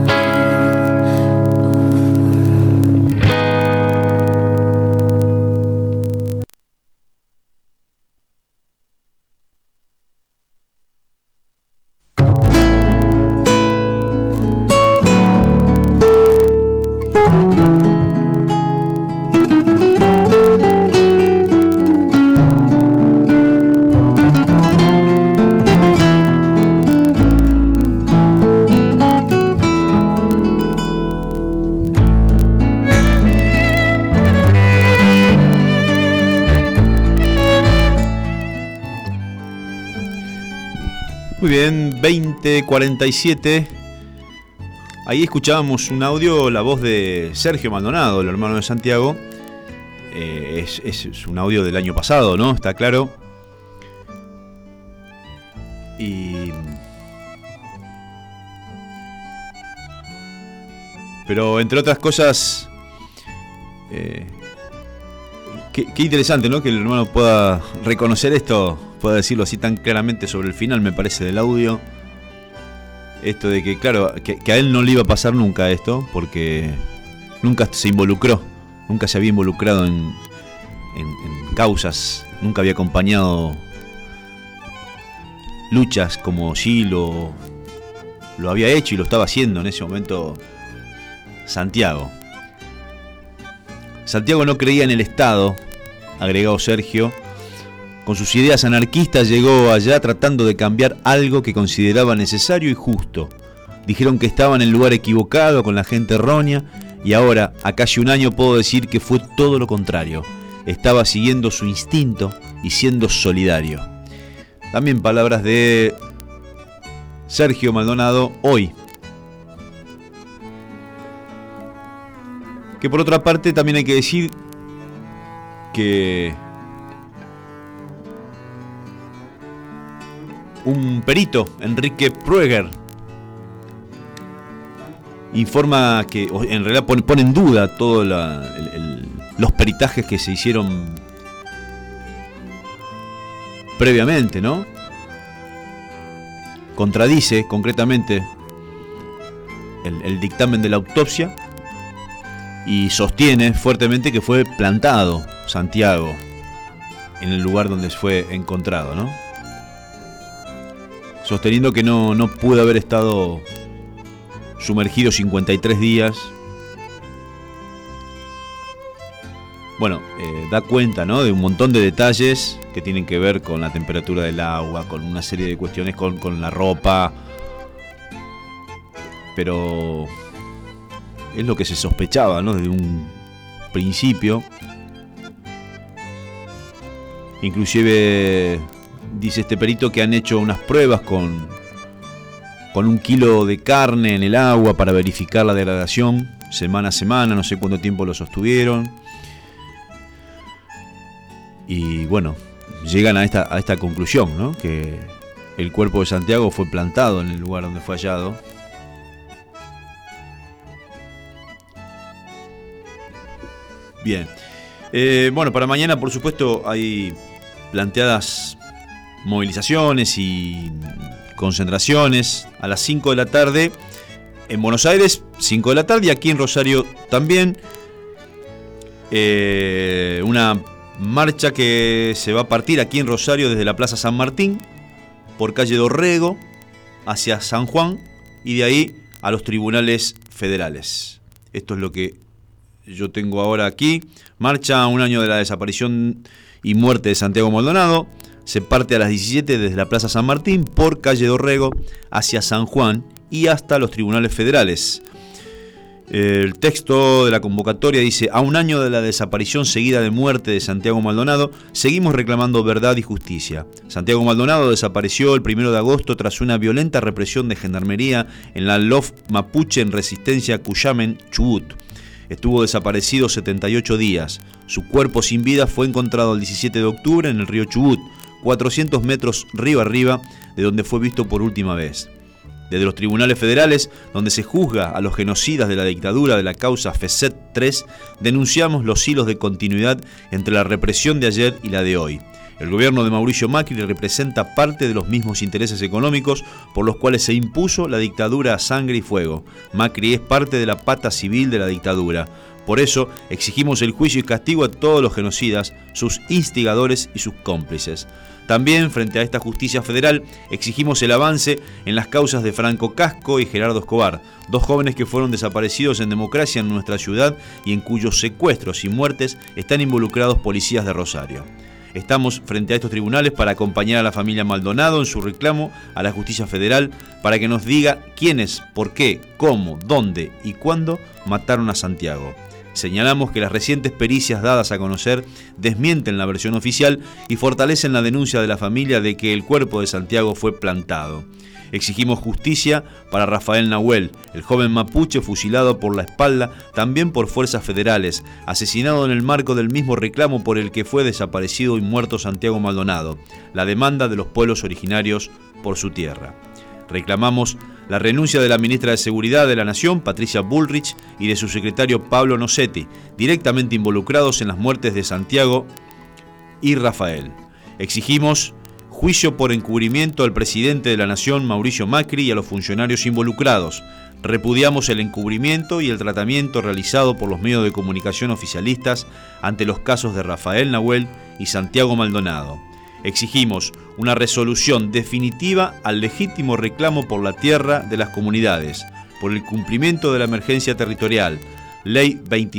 Muy bien, 20:47. Ahí escuchábamos un audio, la voz de Sergio Maldonado, el hermano de Santiago. Es un audio del año pasado, ¿no? Está claro. Pero entre otras cosas, qué interesante, ¿no? Que el hermano pueda reconocer esto, pueda decirlo así tan claramente sobre el final, me parece, del audio. Esto de que, claro, que a él no le iba a pasar nunca esto, porque nunca se involucró, nunca se había involucrado en causas, nunca había acompañado luchas como sí lo había hecho y lo estaba haciendo en ese momento Santiago. Santiago no creía en el Estado, agregó Sergio. Con sus ideas anarquistas llegó allá tratando de cambiar algo que consideraba necesario y justo. Dijeron que estaba en el lugar equivocado, con la gente errónea, y ahora, a casi un año, puedo decir que fue todo lo contrario. Estaba siguiendo su instinto y siendo solidario. También palabras de Sergio Maldonado hoy. Que por otra parte también hay que decir que un perito, Enrique Prueger, informa que en realidad pone en duda todos los peritajes que se hicieron previamente, ¿no? Contradice concretamente el dictamen de la autopsia y sostiene fuertemente que fue plantado Santiago en el lugar donde fue encontrado, ¿no? Sosteniendo que no pudo haber estado sumergido 53 días. Bueno, da cuenta, ¿no?, de un montón de detalles que tienen que ver con la temperatura del agua, con una serie de cuestiones con la ropa. Pero es lo que se sospechaba, ¿no?, desde un principio. Inclusive dice este perito que han hecho unas pruebas con 1 kilo de carne en el agua para verificar la degradación semana a semana, no sé cuánto tiempo lo sostuvieron. Y bueno, llegan a esta conclusión, ¿no? Que el cuerpo de Santiago fue plantado en el lugar donde fue hallado. Bien. Bueno, para mañana, por supuesto, hay planteadas movilizaciones y concentraciones a las 5 de la tarde en Buenos Aires, 5 de la tarde, y aquí en Rosario también. Una marcha que se va a partir aquí en Rosario desde la Plaza San Martín, por calle Dorrego, hacia San Juan, y de ahí a los tribunales federales. Esto es lo que yo tengo ahora aquí. Marcha a un año de la desaparición y muerte de Santiago Maldonado. Se parte a las 17 desde la Plaza San Martín por calle Dorrego hacia San Juan y hasta los tribunales federales. El texto de la convocatoria dice: a un año de la desaparición seguida de muerte de Santiago Maldonado, seguimos reclamando verdad y justicia. Santiago Maldonado desapareció el 1 de agosto tras una violenta represión de gendarmería en la LOF Mapuche en Resistencia Cuyamen, Chubut. Estuvo desaparecido 78 días. Su cuerpo sin vida fue encontrado el 17 de octubre en el río Chubut, 400 metros río arriba de donde fue visto por última vez. Desde los tribunales federales, donde se juzga a los genocidas de la dictadura de la causa FESET 3, denunciamos los hilos de continuidad entre la represión de ayer y la de hoy. El gobierno de Mauricio Macri representa parte de los mismos intereses económicos por los cuales se impuso la dictadura a sangre y fuego. Macri es parte de la pata civil de la dictadura. Por eso exigimos el juicio y castigo a todos los genocidas, sus instigadores y sus cómplices. También, frente a esta justicia federal, exigimos el avance en las causas de Franco Casco y Gerardo Escobar, dos jóvenes que fueron desaparecidos en democracia en nuestra ciudad y en cuyos secuestros y muertes están involucrados policías de Rosario. Estamos frente a estos tribunales para acompañar a la familia Maldonado en su reclamo a la justicia federal para que nos diga quiénes, por qué, cómo, dónde y cuándo mataron a Santiago. Señalamos que las recientes pericias dadas a conocer desmienten la versión oficial y fortalecen la denuncia de la familia de que el cuerpo de Santiago fue plantado. Exigimos justicia para Rafael Nahuel, el joven mapuche fusilado por la espalda, también por fuerzas federales, asesinado en el marco del mismo reclamo por el que fue desaparecido y muerto Santiago Maldonado, la demanda de los pueblos originarios por su tierra. Reclamamos la renuncia de la ministra de Seguridad de la Nación, Patricia Bullrich, y de su secretario Pablo Nocetti, directamente involucrados en las muertes de Santiago y Rafael. Exigimos juicio por encubrimiento al presidente de la Nación, Mauricio Macri, y a los funcionarios involucrados. Repudiamos el encubrimiento y el tratamiento realizado por los medios de comunicación oficialistas ante los casos de Rafael Nahuel y Santiago Maldonado. Exigimos una resolución definitiva al legítimo reclamo por la tierra de las comunidades, por el cumplimiento de la emergencia territorial, Ley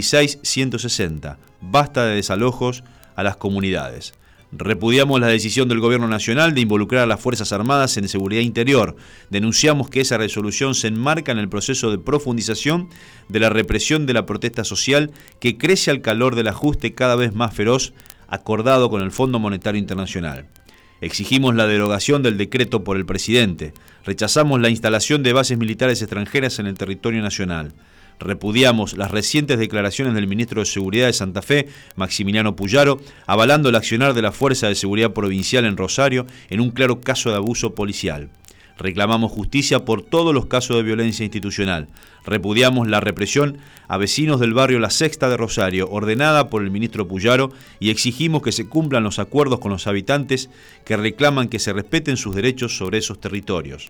26.160, basta de desalojos a las comunidades. Repudiamos la decisión del Gobierno Nacional de involucrar a las Fuerzas Armadas en seguridad interior. Denunciamos que esa resolución se enmarca en el proceso de profundización de la represión de la protesta social que crece al calor del ajuste cada vez más feroz acordado con el Fondo Monetario Internacional. Exigimos la derogación del decreto por el presidente. Rechazamos la instalación de bases militares extranjeras en el territorio nacional. Repudiamos las recientes declaraciones del ministro de Seguridad de Santa Fe, Maximiliano Puyaro, avalando el accionar de la Fuerza de Seguridad Provincial en Rosario en un claro caso de abuso policial. Reclamamos justicia por todos los casos de violencia institucional. Repudiamos la represión a vecinos del barrio La Sexta de Rosario, ordenada por el ministro Puyaro, y exigimos que se cumplan los acuerdos con los habitantes que reclaman que se respeten sus derechos sobre esos territorios.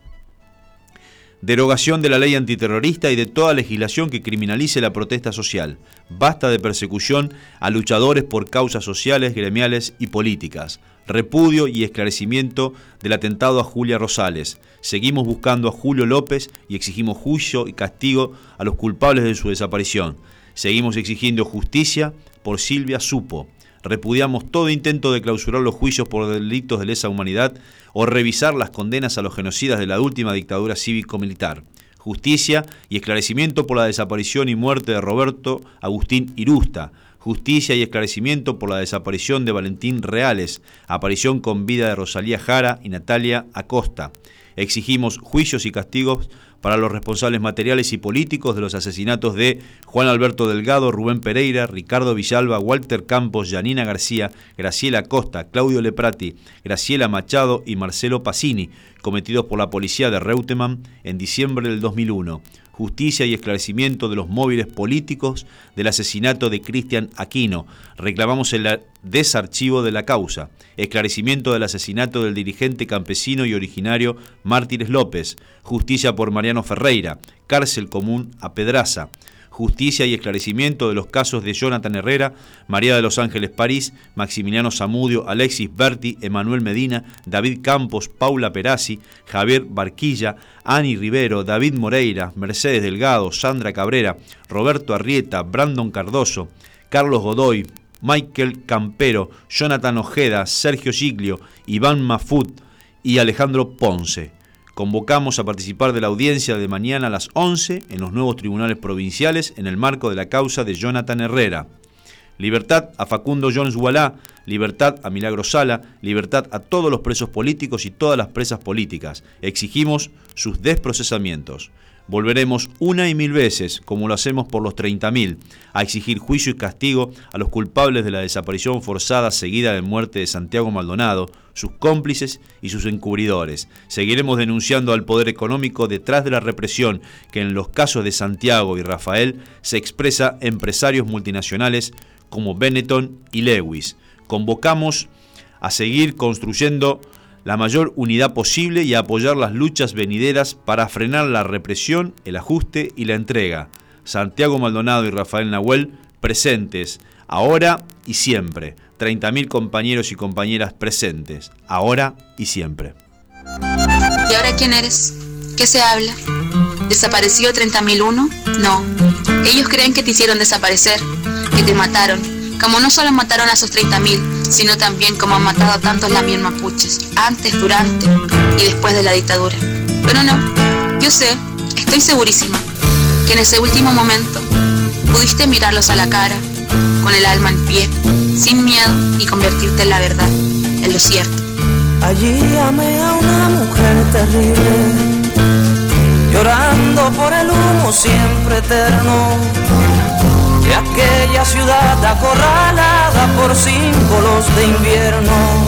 Derogación de la ley antiterrorista y de toda legislación que criminalice la protesta social. Basta de persecución a luchadores por causas sociales, gremiales y políticas. Repudio y esclarecimiento del atentado a Julia Rosales. Seguimos buscando a Julio López y exigimos juicio y castigo a los culpables de su desaparición. Seguimos exigiendo justicia por Silvia Supo. Repudiamos todo intento de clausurar los juicios por delitos de lesa humanidad o revisar las condenas a los genocidas de la última dictadura cívico-militar. Justicia y esclarecimiento por la desaparición y muerte de Roberto Agustín Irusta. Justicia y esclarecimiento por la desaparición de Valentín Reales, aparición con vida de Rosalía Jara y Natalia Acosta. Exigimos juicios y castigos para los responsables materiales y políticos de los asesinatos de Juan Alberto Delgado, Rubén Pereira, Ricardo Villalba, Walter Campos, Yanina García, Graciela Acosta, Claudio Leprati, Graciela Machado y Marcelo Pacini, cometidos por la policía de Reutemann en diciembre del 2001. Justicia y esclarecimiento de los móviles políticos del asesinato de Cristian Aquino. Reclamamos el desarchivo de la causa. Esclarecimiento del asesinato del dirigente campesino y originario Mártires López. Justicia por Mariano Ferreira. Cárcel común a Pedraza. Justicia y esclarecimiento de los casos de Jonathan Herrera, María de los Ángeles París, Maximiliano Zamudio, Alexis Berti, Emanuel Medina, David Campos, Paula Perazzi, Javier Barquilla, Ani Rivero, David Moreira, Mercedes Delgado, Sandra Cabrera, Roberto Arrieta, Brandon Cardoso, Carlos Godoy, Michael Campero, Jonathan Ojeda, Sergio Giglio, Iván Mafut y Alejandro Ponce. Convocamos a participar de la audiencia de mañana a las 11 en los nuevos tribunales provinciales en el marco de la causa de Jonathan Herrera. Libertad a Facundo Jones Walá, libertad a Milagro Sala, libertad a todos los presos políticos y todas las presas políticas. Exigimos sus desprocesamientos. Volveremos una y mil veces, como lo hacemos por los 30.000, a exigir juicio y castigo a los culpables de la desaparición forzada seguida de muerte de Santiago Maldonado, sus cómplices y sus encubridores. Seguiremos denunciando al poder económico detrás de la represión que en los casos de Santiago y Rafael se expresa empresarios multinacionales como Benetton y Lewis. Convocamos a seguir construyendo la mayor unidad posible y a apoyar las luchas venideras para frenar la represión, el ajuste y la entrega. Santiago Maldonado y Rafael Nahuel presentes, ahora y siempre. 30.000 compañeros y compañeras presentes, ahora y siempre. ¿Y ahora quién eres? ¿Qué se habla? ¿Desaparecido 30.001? No. Ellos creen que te hicieron desaparecer, que te mataron, como no solo mataron a esos 30.000, sino también como han matado a tantos lamien mapuches, antes, durante y después de la dictadura. Pero no, yo sé, estoy segurísima, que en ese último momento pudiste mirarlos a la cara, con el alma en pie, sin miedo y convertirte en la verdad, en lo cierto. Allí amé a una mujer terrible, llorando por el humo siempre eterno de aquella ciudad acorralada por símbolos de invierno.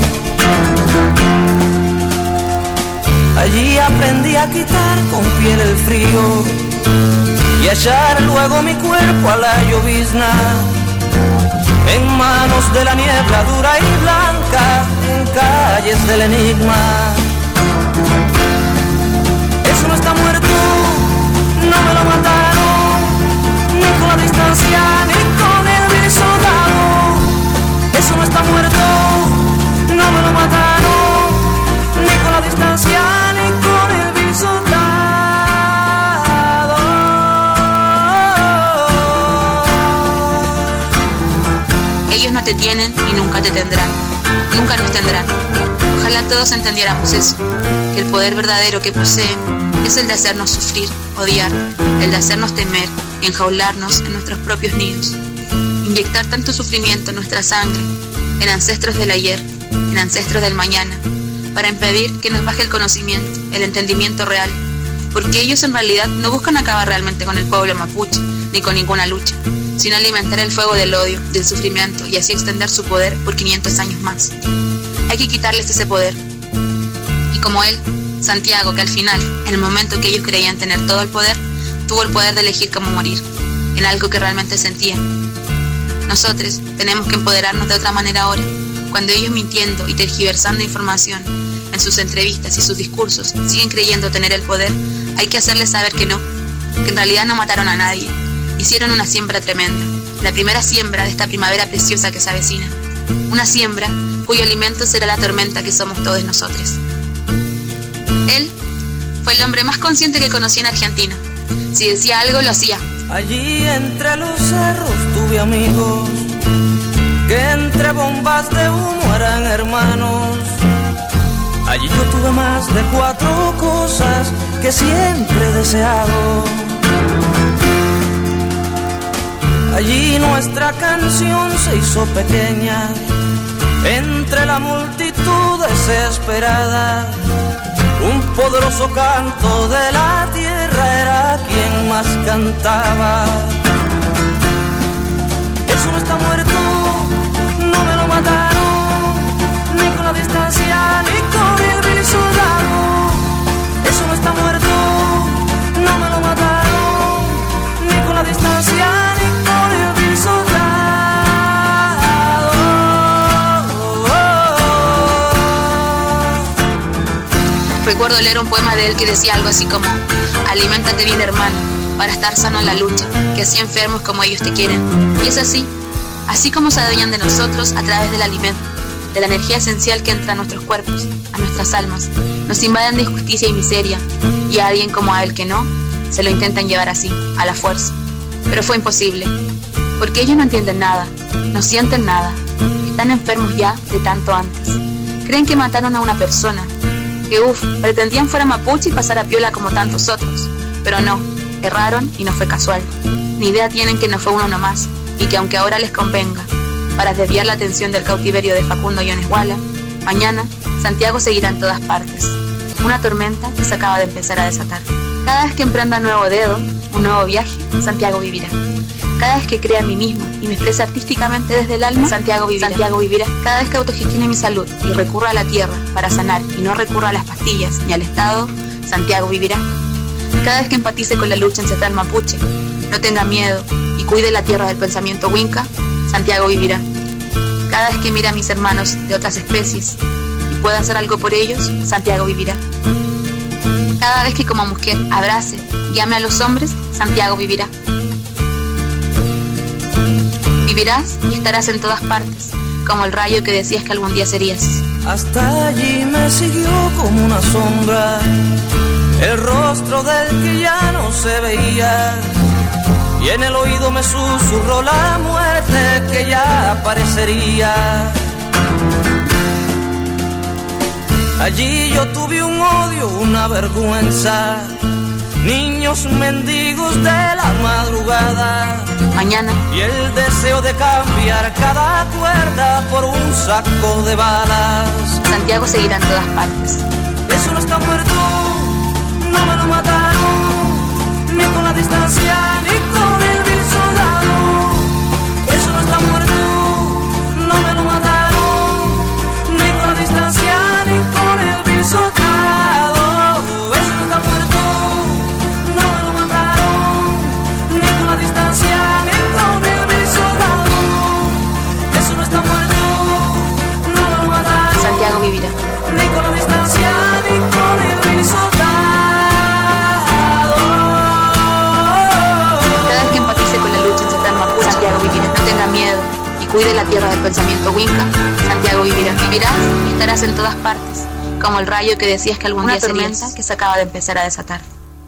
Allí aprendí a quitar con piel el frío y a echar luego mi cuerpo a la llovizna, en manos de la niebla dura y blanca, en calles del enigma. Eso no está muerto, no me lo mataron, ni con la distancia, ni con el vil soldado. Eso no está muerto, no me lo mataron, ni con la distancia, ni con el vil soldado. Ellos no te tienen y nunca te tendrán, nunca nos tendrán. Ojalá todos entendiéramos eso, que el poder verdadero que poseen es el de hacernos sufrir, odiar, el de hacernos temer y enjaularnos en nuestros propios nidos. Inyectar tanto sufrimiento en nuestra sangre, en ancestros del ayer, en ancestros del mañana, para impedir que nos baje el conocimiento, el entendimiento real, porque ellos en realidad no buscan acabar realmente con el pueblo mapuche, ni con ninguna lucha, sino alimentar el fuego del odio, del sufrimiento y así extender su poder por 500 años más. Hay que quitarles ese poder. Y como él, Santiago, que al final, en el momento que ellos creían tener todo el poder, tuvo el poder de elegir cómo morir, en algo que realmente sentían. Nosotros tenemos que empoderarnos de otra manera ahora, cuando ellos mintiendo y tergiversando información en sus entrevistas y sus discursos siguen creyendo tener el poder, hay que hacerles saber que no, que en realidad no mataron a nadie. Hicieron una siembra tremenda, la primera siembra de esta primavera preciosa que se avecina. Una siembra cuyo alimento será la tormenta que somos todos nosotros. Él fue el hombre más consciente que conocí en Argentina. Si decía algo, lo hacía. Allí entre los cerros tuve amigos que entre bombas de humo eran hermanos. Allí yo tuve más de 4 cosas que siempre he deseado. Allí nuestra canción se hizo pequeña, entre la multitud desesperada. Un poderoso canto de la tierra era quien más cantaba. Eso no está muerto, no me lo mataron, ni con la distancia, ni con el vil soldado. Eso no está muerto, no me lo mataron, ni con la distancia, ni con el vil soldado. Recuerdo leer un poema de él que decía algo así como: aliméntate bien, hermano, para estar sano en la lucha, que así enfermos como ellos te quieren. Y es así como se adueñan de nosotros a través del alimento, de la energía esencial que entra a nuestros cuerpos, a nuestras almas. Nos invaden de injusticia y miseria, y a alguien como a él que no, se lo intentan llevar así, a la fuerza. Pero fue imposible, porque ellos no entienden nada, no sienten nada, están enfermos ya de tanto antes. Creen que mataron a una persona, que pretendían fuera mapuche y pasar a piola como tantos otros, pero no, erraron y no fue casual. Ni idea tienen que no fue uno nomás, y que aunque ahora les convenga, para desviar la atención del cautiverio de Facundo Yoneshuala, mañana Santiago seguirá en todas partes, una tormenta que se acaba de empezar a desatar. Cada vez que emprenda un nuevo dedo, un nuevo viaje, Santiago vivirá. Cada vez que crea en mí mismo y me exprese artísticamente desde el alma, Santiago vivirá. Santiago vivirá. Cada vez que autogestione mi salud y recurra a la tierra para sanar y no recurra a las pastillas ni al Estado, Santiago vivirá. Cada vez que empatice con la lucha ancestral mapuche, no tenga miedo y cuide la tierra del pensamiento Winca, Santiago vivirá. Cada vez que mire a mis hermanos de otras especies y pueda hacer algo por ellos, Santiago vivirá. Cada vez que como mujer abrace y llame a los hombres, Santiago vivirá. Vivirás y estarás en todas partes, como el rayo que decías que algún día serías. Hasta allí me siguió como una sombra, el rostro del que ya no se veía, y en el oído me susurró la muerte que ya aparecería. Allí yo tuve un odio, una vergüenza, niños mendigos de la madrugada, mañana, y el deseo de cambiar cada cuerda por un saco de balas. Santiago seguirá en todas partes. Eso no está muerto, no me lo mataron, ni con la distancia, ni con el vil soldado. Eso no está muerto, no me lo mataron, ni con la distancia, ni con el vil soldado. Eso no está muerto, no me lo mataron, ni con la distancia, ni con el vil soldado. Eso no está muerto, no me lo mataron. Santiago vivirá. Ni con la distancia, ni con el vil soldado. Cada vez que empatice con la lucha ancestral mapuche, Santiago vivirá. No tenga miedo y cuide la tierra del pensamiento Winca, Santiago vivirá. Vivirás y estarás en todas partes, como el rayo que decías que algún día serías. Una tormenta que se acaba de empezar a desatar.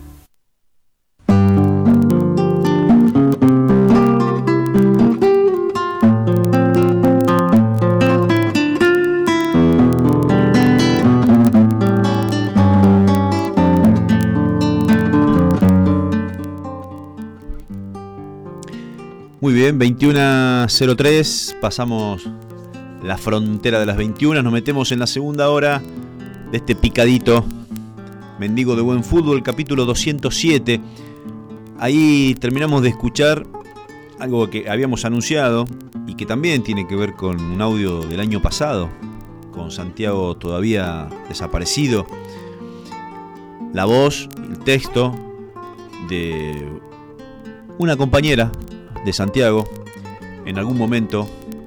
Muy bien, 21:03, pasamos la frontera de las 21, nos metemos en la segunda hora de este picadito Mendigo de Buen Fútbol, capítulo 207. Ahí terminamos de escuchar algo que habíamos anunciado y que también tiene que ver con un audio del año pasado, con Santiago todavía desaparecido. La voz, el texto de una compañera de Santiago en algún momento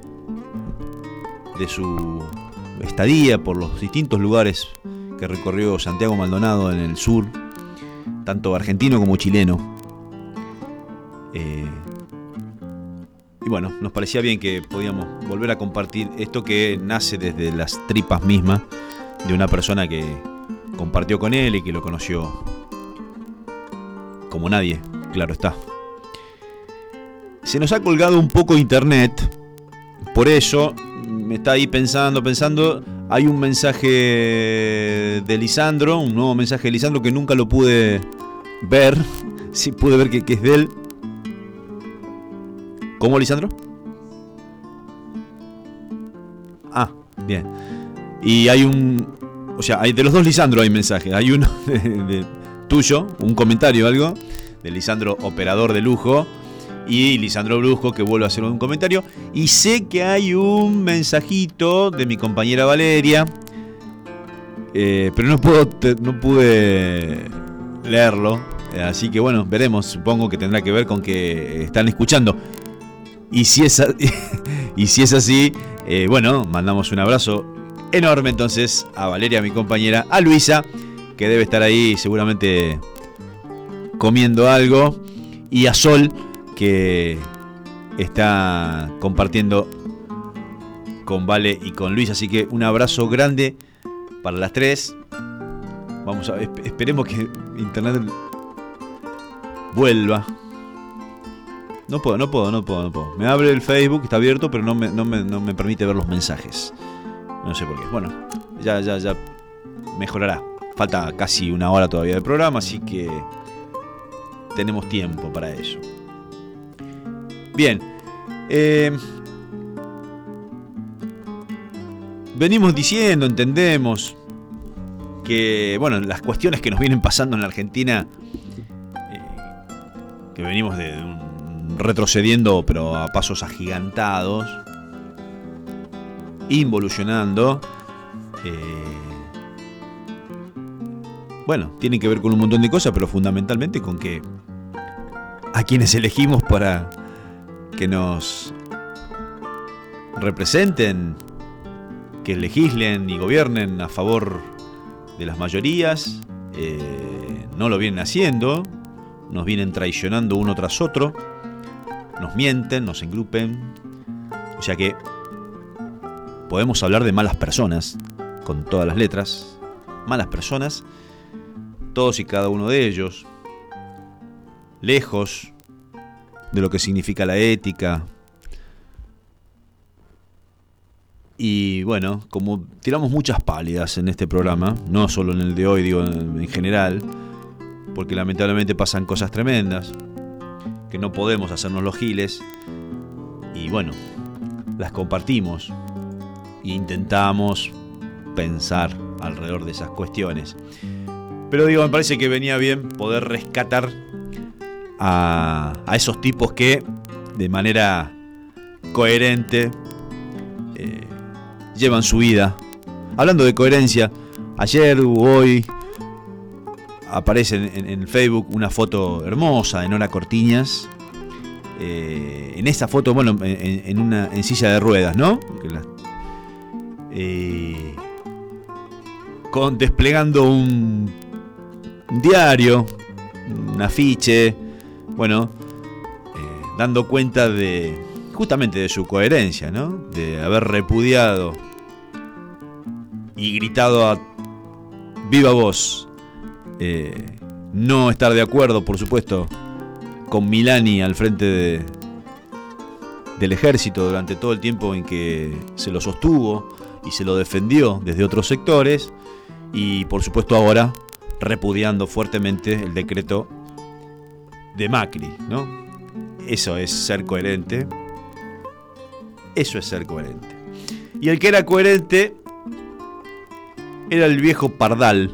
de su estadía por los distintos lugares que recorrió Santiago Maldonado en el sur, tanto argentino como chileno. Y bueno, nos parecía bien que podíamos volver a compartir esto que nace desde las tripas mismas de una persona que compartió con él y que lo conoció como nadie, claro está. Se nos ha colgado un poco internet, por eso me está ahí pensando. Hay un mensaje de Lisandro, un nuevo mensaje de Lisandro que nunca lo pude ver. Sí pude ver que es de él. ¿Cómo, Lisandro? Ah, bien. Y hay hay de los dos Lisandro hay mensajes. Hay uno de tuyo, un comentario, algo, de Lisandro, operador de lujo, y Lisandro Brusco, que vuelve a hacer un comentario. Y sé que hay un mensajito de mi compañera Valeria, pero no pude leerlo. Así que bueno, veremos. Supongo que tendrá que ver con que están escuchando. Y si es así, bueno, mandamos un abrazo enorme entonces a Valeria, mi compañera, a Luisa, que debe estar ahí seguramente comiendo algo, y a Sol, que está compartiendo con Vale y con Luis. Así que un abrazo grande para las tres. Vamos a esperemos que internet vuelva. No puedo. Me abre el Facebook, está abierto, pero no me permite ver los mensajes. No sé por qué. Bueno, ya mejorará. Falta casi una hora todavía de programa, así que tenemos tiempo para eso. Bien. Venimos diciendo, entendemos que, bueno, las cuestiones que nos vienen pasando en la Argentina, que venimos retrocediendo, pero a pasos agigantados, involucionando, bueno, tienen que ver con un montón de cosas, pero fundamentalmente con que a quienes elegimos para que nos representen, que legislen y gobiernen a favor de las mayorías, no lo vienen haciendo, nos vienen traicionando uno tras otro, nos mienten, nos engrupen. O sea que podemos hablar de malas personas, con todas las letras, malas personas, todos y cada uno de ellos, lejos de lo que significa la ética. Y bueno, como tiramos muchas pálidas en este programa, no solo en el de hoy, digo en general, porque lamentablemente pasan cosas tremendas, que no podemos hacernos los giles, y bueno, las compartimos e intentamos pensar alrededor de esas cuestiones. Pero digo, me parece que venía bien poder rescatar a esos tipos que de manera coherente llevan su vida. Hablando de coherencia, ayer o hoy aparece en Facebook una foto hermosa de Nora Cortiñas. En esa foto, bueno, en silla de ruedas, ¿no? Desplegando un diario, un afiche, bueno, dando cuenta justamente de su coherencia, ¿no? De haber repudiado y gritado a viva voz, no estar de acuerdo, por supuesto, con Milani al frente del ejército durante todo el tiempo en que se lo sostuvo y se lo defendió desde otros sectores, y por supuesto ahora repudiando fuertemente el decreto de Macri, ¿no? Eso es ser coherente. Eso es ser coherente. Y el que era coherente era el viejo Pardal.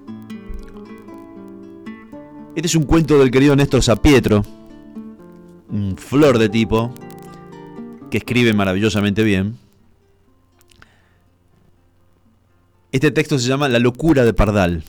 Este es un cuento del querido Néstor Sapietro, un flor de tipo que escribe maravillosamente bien. Este texto se llama La locura de Pardal.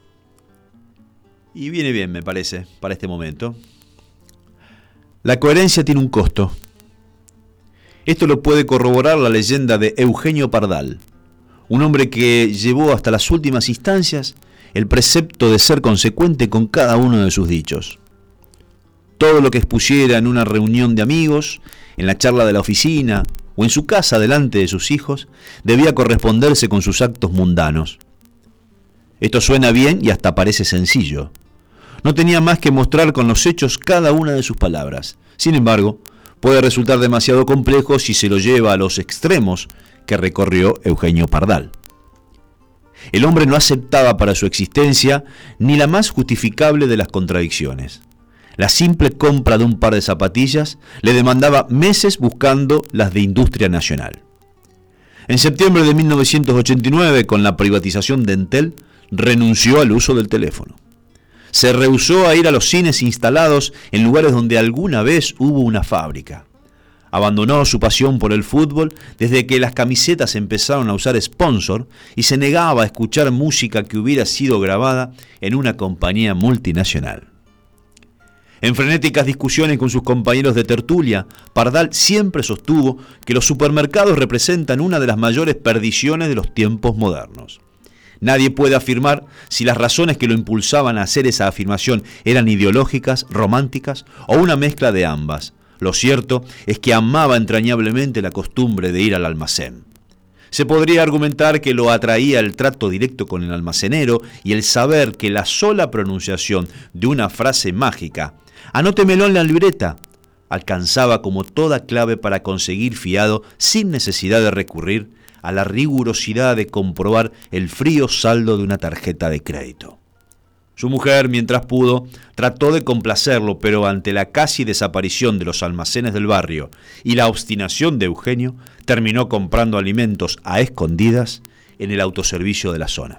Y viene bien, me parece, para este momento. La coherencia tiene un costo. Esto lo puede corroborar la leyenda de Eugenio Pardal, un hombre que llevó hasta las últimas instancias el precepto de ser consecuente con cada uno de sus dichos. Todo lo que expusiera en una reunión de amigos, en la charla de la oficina o en su casa delante de sus hijos, debía corresponderse con sus actos mundanos. Esto suena bien y hasta parece sencillo. No tenía más que mostrar con los hechos cada una de sus palabras. Sin embargo, puede resultar demasiado complejo si se lo lleva a los extremos que recorrió Eugenio Pardal. El hombre no aceptaba para su existencia ni la más justificable de las contradicciones. La simple compra de un par de zapatillas le demandaba meses buscando las de Industria Nacional. En septiembre de 1989, con la privatización de Entel, renunció al uso del teléfono. Se rehusó a ir a los cines instalados en lugares donde alguna vez hubo una fábrica. Abandonó su pasión por el fútbol desde que las camisetas empezaron a usar sponsor y se negaba a escuchar música que hubiera sido grabada en una compañía multinacional. En frenéticas discusiones con sus compañeros de tertulia, Pardal siempre sostuvo que los supermercados representan una de las mayores perdiciones de los tiempos modernos. Nadie puede afirmar si las razones que lo impulsaban a hacer esa afirmación eran ideológicas, románticas o una mezcla de ambas. Lo cierto es que amaba entrañablemente la costumbre de ir al almacén. Se podría argumentar que lo atraía el trato directo con el almacenero y el saber que la sola pronunciación de una frase mágica, anótemelo en la libreta, alcanzaba como toda clave para conseguir fiado sin necesidad de recurrir a la rigurosidad de comprobar el frío saldo de una tarjeta de crédito. Su mujer, mientras pudo, trató de complacerlo, pero ante la casi desaparición de los almacenes del barrio y la obstinación de Eugenio, terminó comprando alimentos a escondidas en el autoservicio de la zona.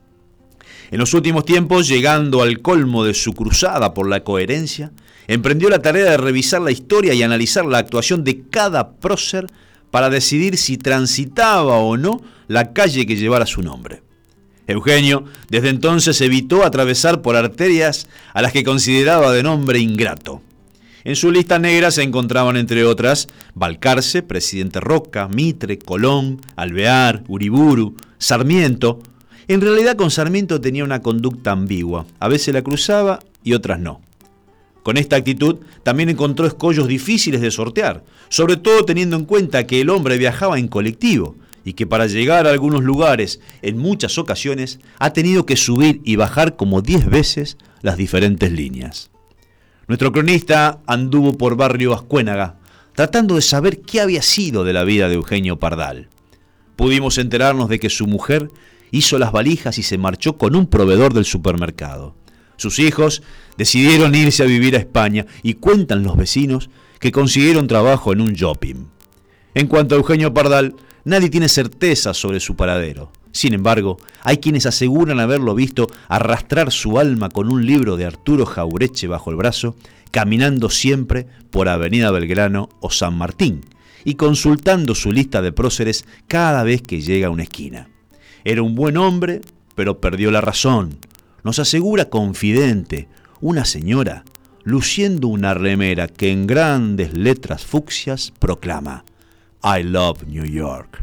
En los últimos tiempos, llegando al colmo de su cruzada por la coherencia, emprendió la tarea de revisar la historia y analizar la actuación de cada prócer para decidir si transitaba o no la calle que llevara su nombre. Eugenio, desde entonces, evitó atravesar por arterias a las que consideraba de nombre ingrato. En su lista negra se encontraban, entre otras, Balcarce, Presidente Roca, Mitre, Colón, Alvear, Uriburu, Sarmiento. En realidad, con Sarmiento tenía una conducta ambigua. A veces la cruzaba y otras no. Con esta actitud también encontró escollos difíciles de sortear, sobre todo teniendo en cuenta que el hombre viajaba en colectivo y que para llegar a algunos lugares en muchas ocasiones ha tenido que subir y bajar como 10 veces las diferentes líneas. Nuestro cronista anduvo por barrio Ascuénaga tratando de saber qué había sido de la vida de Eugenio Pardal. Pudimos enterarnos de que su mujer hizo las valijas y se marchó con un proveedor del supermercado. Sus hijos decidieron irse a vivir a España y cuentan los vecinos que consiguieron trabajo en un shopping. En cuanto a Eugenio Pardal, nadie tiene certeza sobre su paradero. Sin embargo, hay quienes aseguran haberlo visto arrastrar su alma con un libro de Arturo Jaureche bajo el brazo, caminando siempre por Avenida Belgrano o San Martín y consultando su lista de próceres cada vez que llega a una esquina. Era un buen hombre, pero perdió la razón. Nos asegura confidente una señora luciendo una remera que en grandes letras fucsias proclama I love New York.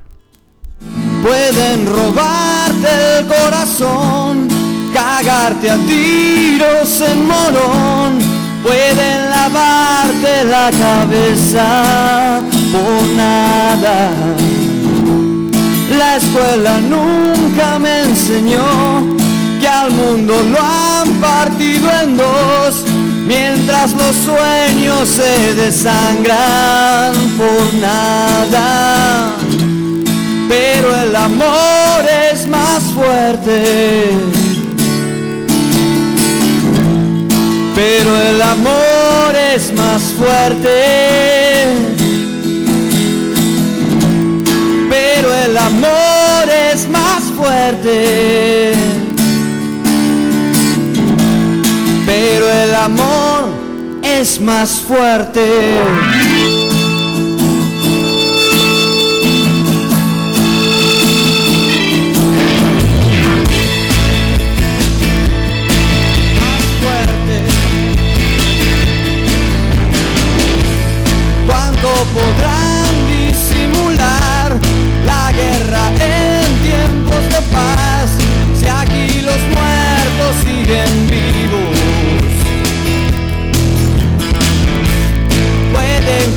Pueden robarte el corazón, cagarte a tiros en Morón, pueden lavarte la cabeza por nada. La escuela nunca me enseñó que al mundo lo han partido en dos, mientras los sueños se desangran por nada. Pero el amor es más fuerte. Pero el amor es más fuerte. Pero el amor es más fuerte. Pero el amor es más fuerte. Podrán disimular la guerra en tiempos de paz si aquí los muertos siguen vivos. Pueden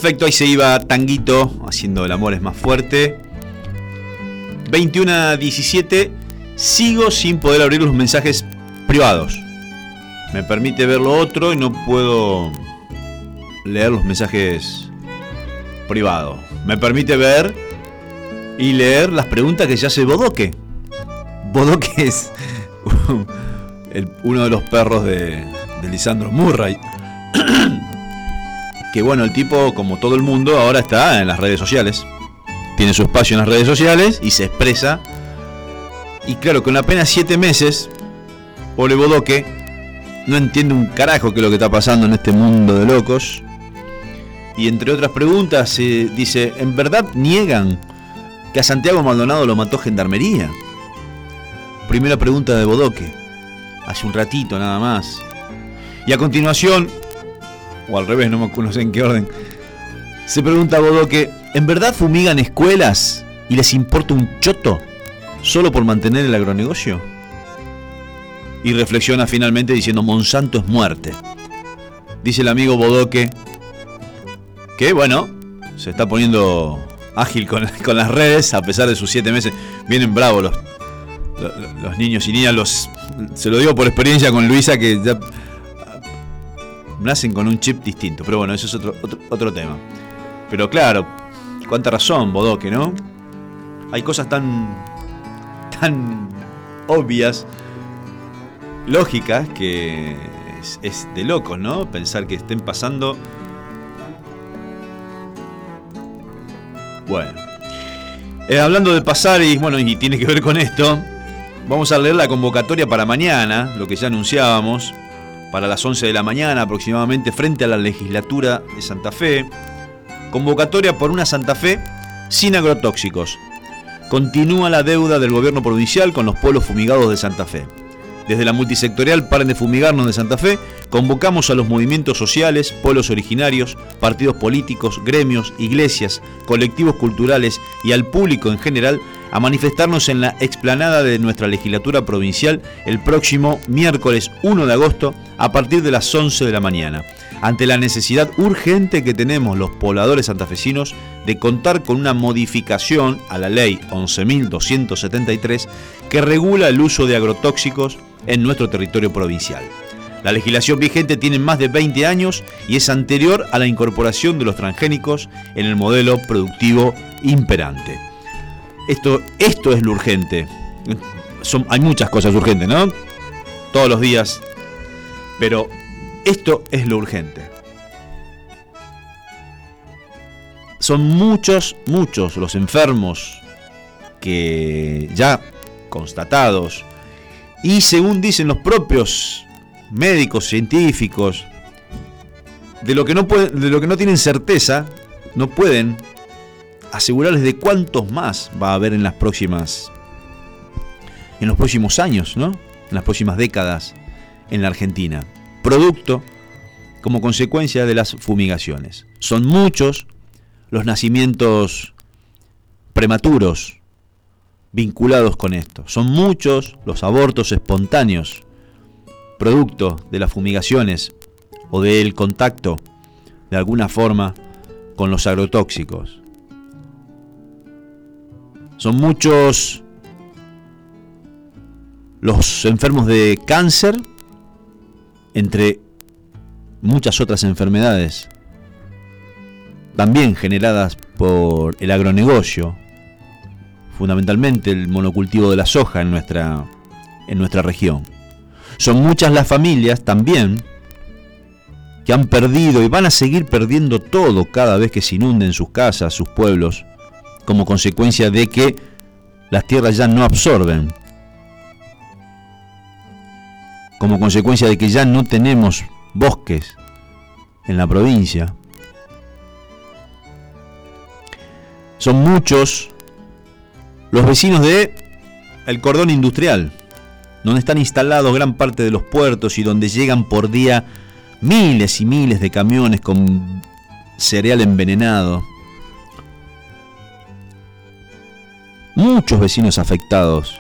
Perfecto, ahí se iba Tanguito, haciendo El amor es más fuerte. 21:17. Sigo sin poder abrir los mensajes privados. Me permite ver lo otro y no puedo leer los mensajes privados. Me permite ver y leer las preguntas que ya hace Bodoque. Bodoque es uno de los perros de Lisandro Murray. Que bueno, el tipo, como todo el mundo, ahora está en las redes sociales. Tiene su espacio en las redes sociales y se expresa. Y claro, con apenas 7 meses, pobre Bodoque no entiende un carajo qué es lo que está pasando en este mundo de locos. Y entre otras preguntas, dice, ¿en verdad niegan que a Santiago Maldonado lo mató Gendarmería? Primera pregunta de Bodoque, hace un ratito nada más. Y a continuación, o al revés, no sé en qué orden, se pregunta a Bodoque, ¿en verdad fumigan escuelas y les importa un choto solo por mantener el agronegocio? Y reflexiona finalmente diciendo, Monsanto es muerte. Dice el amigo Bodoque que bueno, se está poniendo ágil con las redes a pesar de sus 7 meses. Vienen bravos los niños y niñas, se lo digo por experiencia con Luisa, que ya nacen con un chip distinto. Pero bueno, eso es otro tema. Pero claro, cuánta razón, Bodoque, ¿no? Hay cosas tan obvias, lógicas, que es de locos, ¿no? Pensar que estén pasando. Bueno, hablando de pasar y tiene que ver con esto, vamos a leer la convocatoria para mañana, lo que ya anunciábamos, para las 11 de la mañana aproximadamente, frente a la legislatura de Santa Fe. Convocatoria por una Santa Fe sin agrotóxicos. Continúa la deuda del gobierno provincial con los pueblos fumigados de Santa Fe. Desde la multisectorial Paren de Fumigarnos de Santa Fe, convocamos a los movimientos sociales, pueblos originarios, partidos políticos, gremios, iglesias, colectivos culturales y al público en general a manifestarnos en la explanada de nuestra legislatura provincial el próximo miércoles 1 de agosto a partir de las 11 de la mañana, ante la necesidad urgente que tenemos los pobladores santafesinos de contar con una modificación a la ley 11.273 que regula el uso de agrotóxicos en nuestro territorio provincial. La legislación vigente tiene más de 20 años y es anterior a la incorporación de los transgénicos en el modelo productivo imperante. Esto es lo urgente. Hay muchas cosas urgentes, ¿no? Todos los días. Pero esto es lo urgente. Son muchos los enfermos que ya constatados, y según dicen los propios médicos científicos, de lo que no tienen certeza, no pueden asegurarles de cuántos más va a haber en los próximos años, ¿no? En las próximas décadas en la Argentina, producto como consecuencia de las fumigaciones. Son muchos los nacimientos prematuros vinculados con esto. Son muchos los abortos espontáneos, producto de las fumigaciones o del contacto de alguna forma con los agrotóxicos. Son muchos los enfermos de cáncer, entre muchas otras enfermedades, también generadas por el agronegocio, fundamentalmente el monocultivo de la soja en nuestra región. Son muchas las familias también que han perdido y van a seguir perdiendo todo cada vez que se inunden sus casas, sus pueblos, como consecuencia de que las tierras ya no absorben, como consecuencia de que ya no tenemos bosques en la provincia. Son muchos los vecinos de el cordón industrial, donde están instalados gran parte de los puertos y donde llegan por día miles y miles de camiones con cereal envenenado. Muchos vecinos afectados.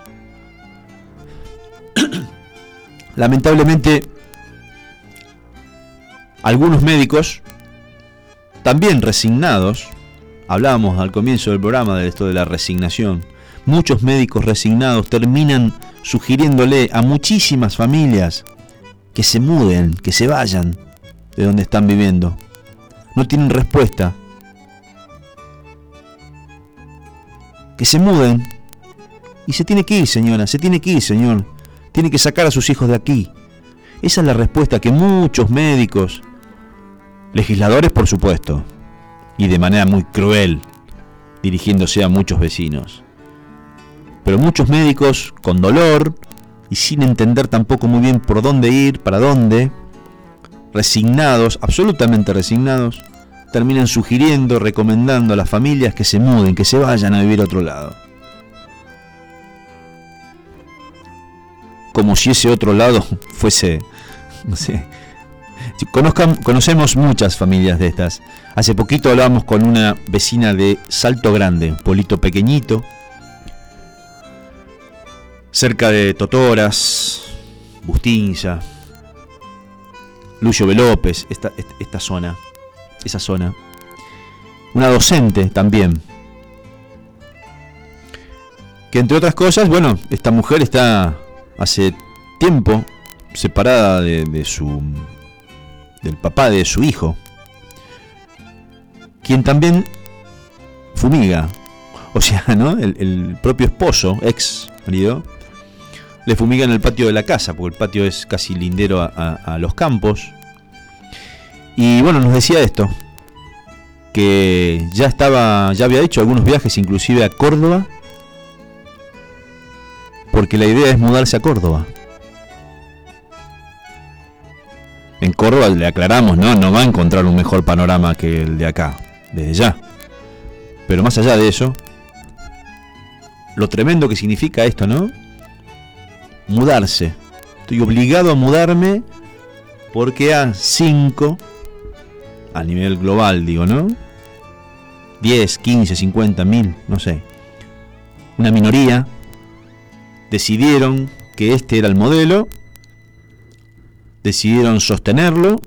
Lamentablemente, algunos médicos también resignados. Hablábamos al comienzo del programa de esto de la resignación. Muchos médicos resignados terminan sugiriéndole a muchísimas familias que se muden, que se vayan de donde están viviendo. No tienen respuesta. Que se muden. Y se tiene que ir, señora, se tiene que ir, señor. Tiene que sacar a sus hijos de aquí. Esa es la respuesta que muchos médicos, legisladores por supuesto, y de manera muy cruel, dirigiéndose a muchos vecinos. Pero muchos médicos con dolor y sin entender tampoco muy bien por dónde ir, para dónde, resignados, absolutamente resignados, terminan sugiriendo, recomendando a las familias que se muden, que se vayan a vivir a otro lado. Como si ese otro lado fuese, no sé. Conocemos muchas familias de estas. Hace poquito hablábamos con una vecina de Salto Grande, un pueblito pequeñito, cerca de Totoras, Bustinza, Lucio B. López, esta zona, esa zona. Una docente también, que entre otras cosas, bueno, esta mujer está hace tiempo separada del papá de su hijo, quien también fumiga, o sea, ¿no? El propio esposo, ex marido, le fumiga en el patio de la casa, porque el patio es casi lindero a los campos. Y bueno, nos decía esto, que ya había hecho algunos viajes inclusive a Córdoba, porque la idea es mudarse a Córdoba. En Córdoba, le aclaramos, no va a encontrar un mejor panorama que el de acá, desde ya. Pero más allá de eso, lo tremendo que significa esto, ¿no? Mudarse. Estoy obligado a mudarme porque a 5, a nivel global digo, ¿no? 10, 15, 50, 1000, no sé. Una minoría decidieron que este era el modelo, decidieron sostenerlo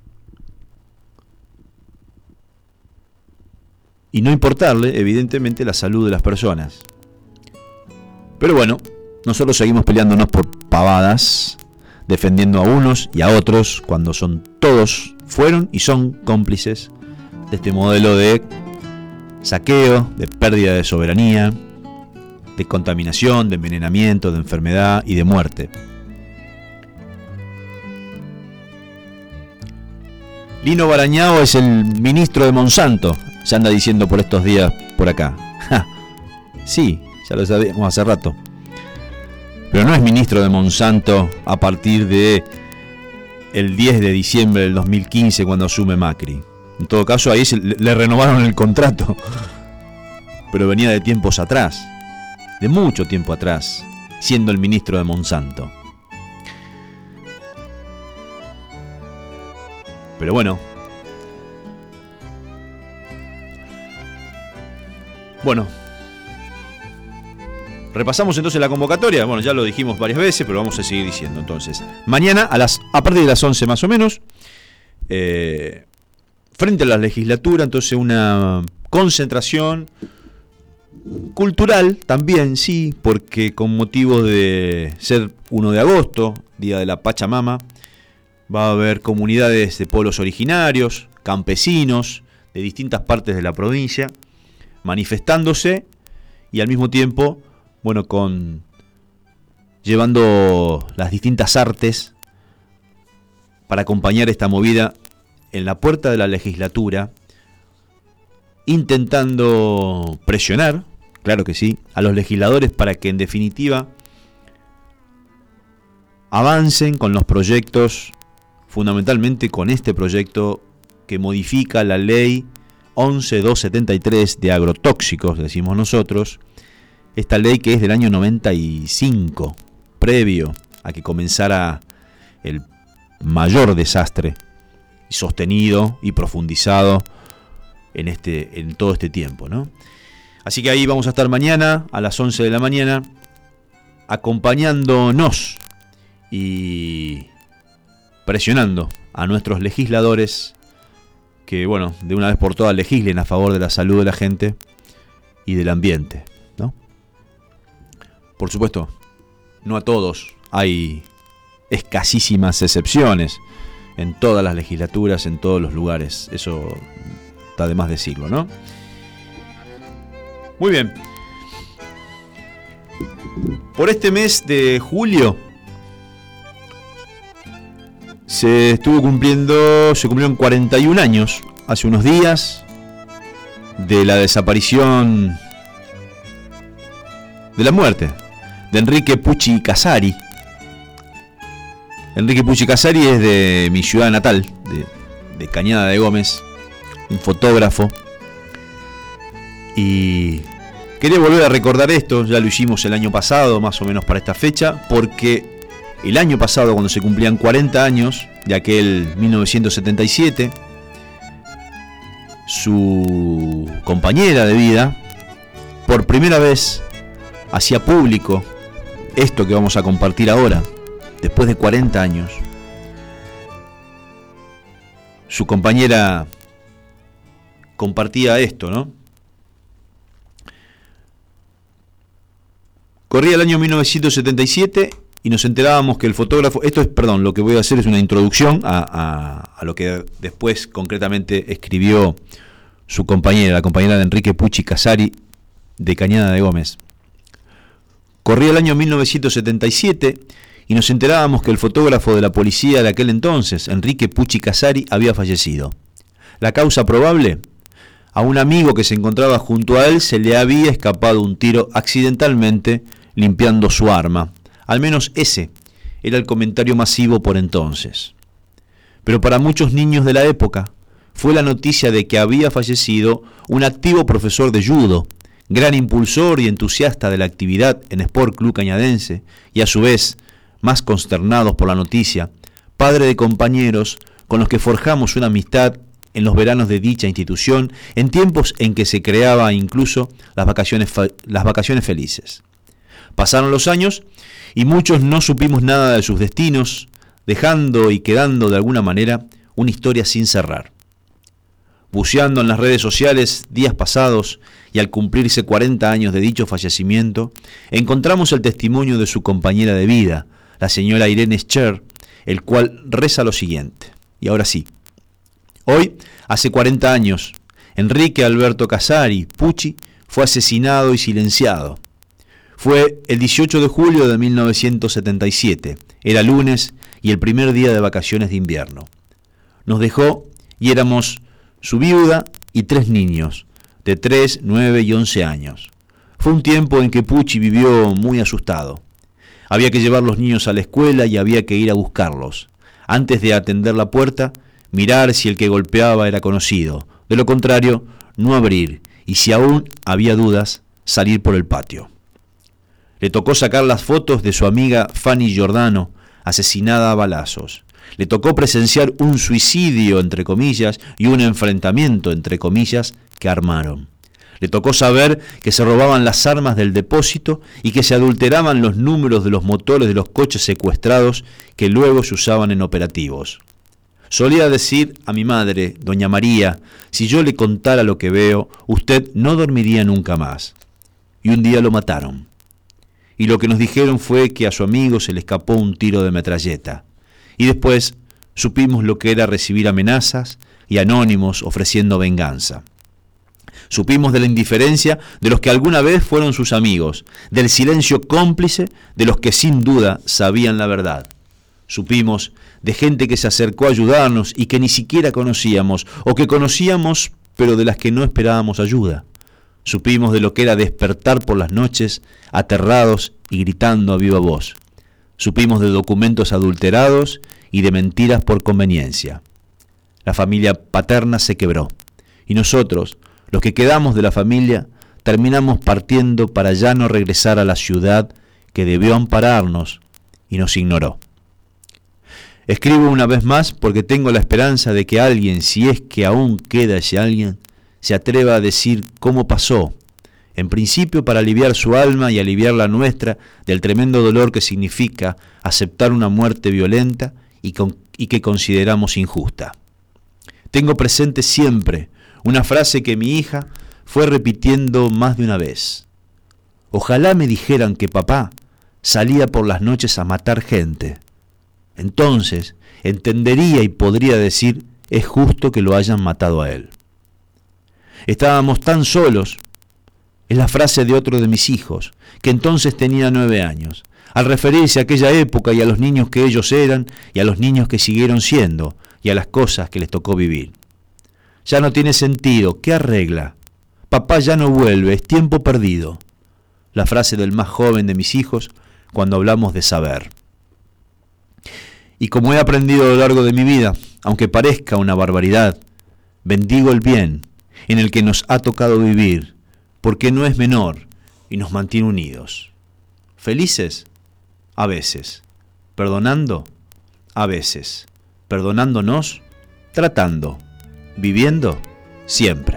y no importarle, evidentemente, la salud de las personas. Pero bueno, nosotros seguimos peleándonos por pavadas, defendiendo a unos y a otros, cuando todos fueron y son cómplices de este modelo de saqueo, de pérdida de soberanía, de contaminación, de envenenamiento, de enfermedad y de muerte. Lino Barañao es el ministro de Monsanto, se anda diciendo por estos días por acá. ¡Ja! Sí, ya lo sabíamos hace rato. Pero no es ministro de Monsanto a partir de el 10 de diciembre del 2015 cuando asume Macri. En todo caso ahí le renovaron el contrato. Pero venía de tiempos atrás, de mucho tiempo atrás, siendo el ministro de Monsanto. Pero bueno. Repasamos entonces la convocatoria. Bueno, ya lo dijimos varias veces, pero vamos a seguir diciendo. Entonces, mañana a partir de las 11 más o menos, frente a la legislatura, entonces una concentración cultural también, sí, porque con motivo de ser 1 de agosto, Día de la Pachamama, va a haber comunidades de pueblos originarios, campesinos, de distintas partes de la provincia, manifestándose y al mismo tiempo, bueno, llevando las distintas artes para acompañar esta movida en la puerta de la legislatura, intentando presionar, claro que sí, a los legisladores para que en definitiva avancen con los proyectos, fundamentalmente con este proyecto que modifica la ley 11.273 de agrotóxicos, decimos nosotros, esta ley que es del año 95, previo a que comenzara el mayor desastre, sostenido y profundizado en todo este tiempo, ¿no? Así que ahí vamos a estar mañana a las 11 de la mañana acompañándonos y presionando a nuestros legisladores que, bueno, de una vez por todas legislen a favor de la salud de la gente y del ambiente, ¿no? Por supuesto, no a todos, hay escasísimas excepciones en todas las legislaturas, en todos los lugares, eso está de más decirlo, ¿no? Muy bien. Por este mes de julio se cumplieron 41 años, hace unos días, de la desaparición, de la muerte de Enrique Pucci Casari. Enrique Pucci Casari es de mi ciudad natal, de Cañada de Gómez, un fotógrafo. Y quería volver a recordar esto, ya lo hicimos el año pasado, más o menos para esta fecha, porque el año pasado, cuando se cumplían 40 años de aquel 1977, su compañera de vida, por primera vez, hacía público esto que vamos a compartir ahora, después de 40 años. Su compañera compartía esto, ¿no? Corría el año 1977 y nos enterábamos que el fotógrafo... lo que voy a hacer es una introducción a lo que después concretamente escribió su compañera, la compañera de Enrique Pucci Casari, de Cañada de Gómez. Corría el año 1977 y nos enterábamos que el fotógrafo de la policía de aquel entonces, Enrique Pucci Casari, había fallecido. La causa probable: a un amigo que se encontraba junto a él se le había escapado un tiro accidentalmente limpiando su arma. Al menos ese era el comentario masivo por entonces. Pero para muchos niños de la época fue la noticia de que había fallecido un activo profesor de judo, gran impulsor y entusiasta de la actividad en Sport Club Cañadense, y a su vez, más consternados por la noticia, padre de compañeros con los que forjamos una amistad en los veranos de dicha institución, en tiempos en que se creaba incluso las vacaciones felices. Pasaron los años y muchos no supimos nada de sus destinos, dejando y quedando de alguna manera una historia sin cerrar. Buceando en las redes sociales días pasados y al cumplirse 40 años de dicho fallecimiento, encontramos el testimonio de su compañera de vida, la señora Irene Scher, el cual reza lo siguiente. Y ahora sí. Hoy, hace 40 años, Enrique Alberto Casari Pucci fue asesinado y silenciado. Fue el 18 de julio de 1977, era lunes y el primer día de vacaciones de invierno. Nos dejó y éramos su viuda y 3 niños, de 3, 9 y 11 años. Fue un tiempo en que Pucci vivió muy asustado. Había que llevar los niños a la escuela y había que ir a buscarlos. Antes de atender la puerta, mirar si el que golpeaba era conocido. De lo contrario, no abrir, y si aún había dudas, salir por el patio. Le tocó sacar las fotos de su amiga Fanny Giordano, asesinada a balazos. Le tocó presenciar un suicidio, entre comillas, y un enfrentamiento, entre comillas, que armaron. Le tocó saber que se robaban las armas del depósito y que se adulteraban los números de los motores de los coches secuestrados que luego se usaban en operativos. Solía decir a mi madre, doña María, si yo le contara lo que veo, usted no dormiría nunca más. Y un día lo mataron. Y lo que nos dijeron fue que a su amigo se le escapó un tiro de metralleta. Y después supimos lo que era recibir amenazas y anónimos ofreciendo venganza. Supimos de la indiferencia de los que alguna vez fueron sus amigos, del silencio cómplice de los que sin duda sabían la verdad. Supimos de gente que se acercó a ayudarnos y que ni siquiera conocíamos, o que conocíamos pero de las que no esperábamos ayuda. Supimos de lo que era despertar por las noches aterrados y gritando a viva voz. Supimos de documentos adulterados y de mentiras por conveniencia. La familia paterna se quebró y nosotros, los que quedamos de la familia, terminamos partiendo para ya no regresar a la ciudad que debió ampararnos y nos ignoró. Escribo una vez más porque tengo la esperanza de que alguien, si es que aún queda ese alguien, se atreva a decir cómo pasó, en principio para aliviar su alma y aliviar la nuestra del tremendo dolor que significa aceptar una muerte violenta y que consideramos injusta. Tengo presente siempre una frase que mi hija fue repitiendo más de una vez. Ojalá me dijeran que papá salía por las noches a matar gente. Entonces entendería y podría decir, es justo que lo hayan matado a él. Estábamos tan solos, es la frase de otro de mis hijos, que entonces tenía 9 años, al referirse a aquella época y a los niños que ellos eran y a los niños que siguieron siendo y a las cosas que les tocó vivir. Ya no tiene sentido, ¿qué arregla? Papá ya no vuelve, es tiempo perdido. La frase del más joven de mis hijos cuando hablamos de saber. Y como he aprendido a lo largo de mi vida, aunque parezca una barbaridad, bendigo el bien en el que nos ha tocado vivir, porque no es menor y nos mantiene unidos. ¿Felices? A veces. ¿Perdonando? A veces. ¿Perdonándonos? Tratando. ¿Viviendo? Siempre.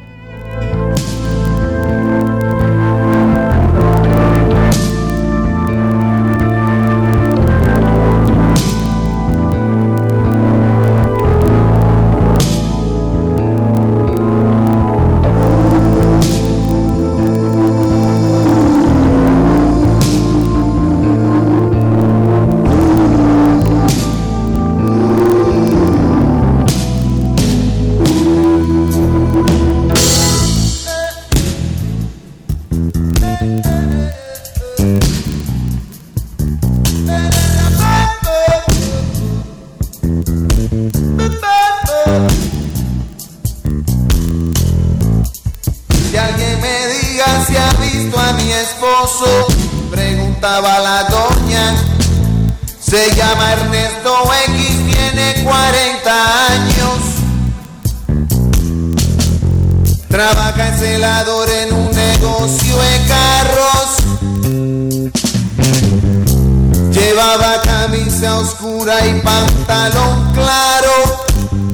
Que alguien me diga si ha visto a mi esposo, preguntaba la doña. Se llama Ernesto X, tiene 40 años. Trabaja en celador en un negocio de carros. Llevaba camisa oscura y pantalón claro.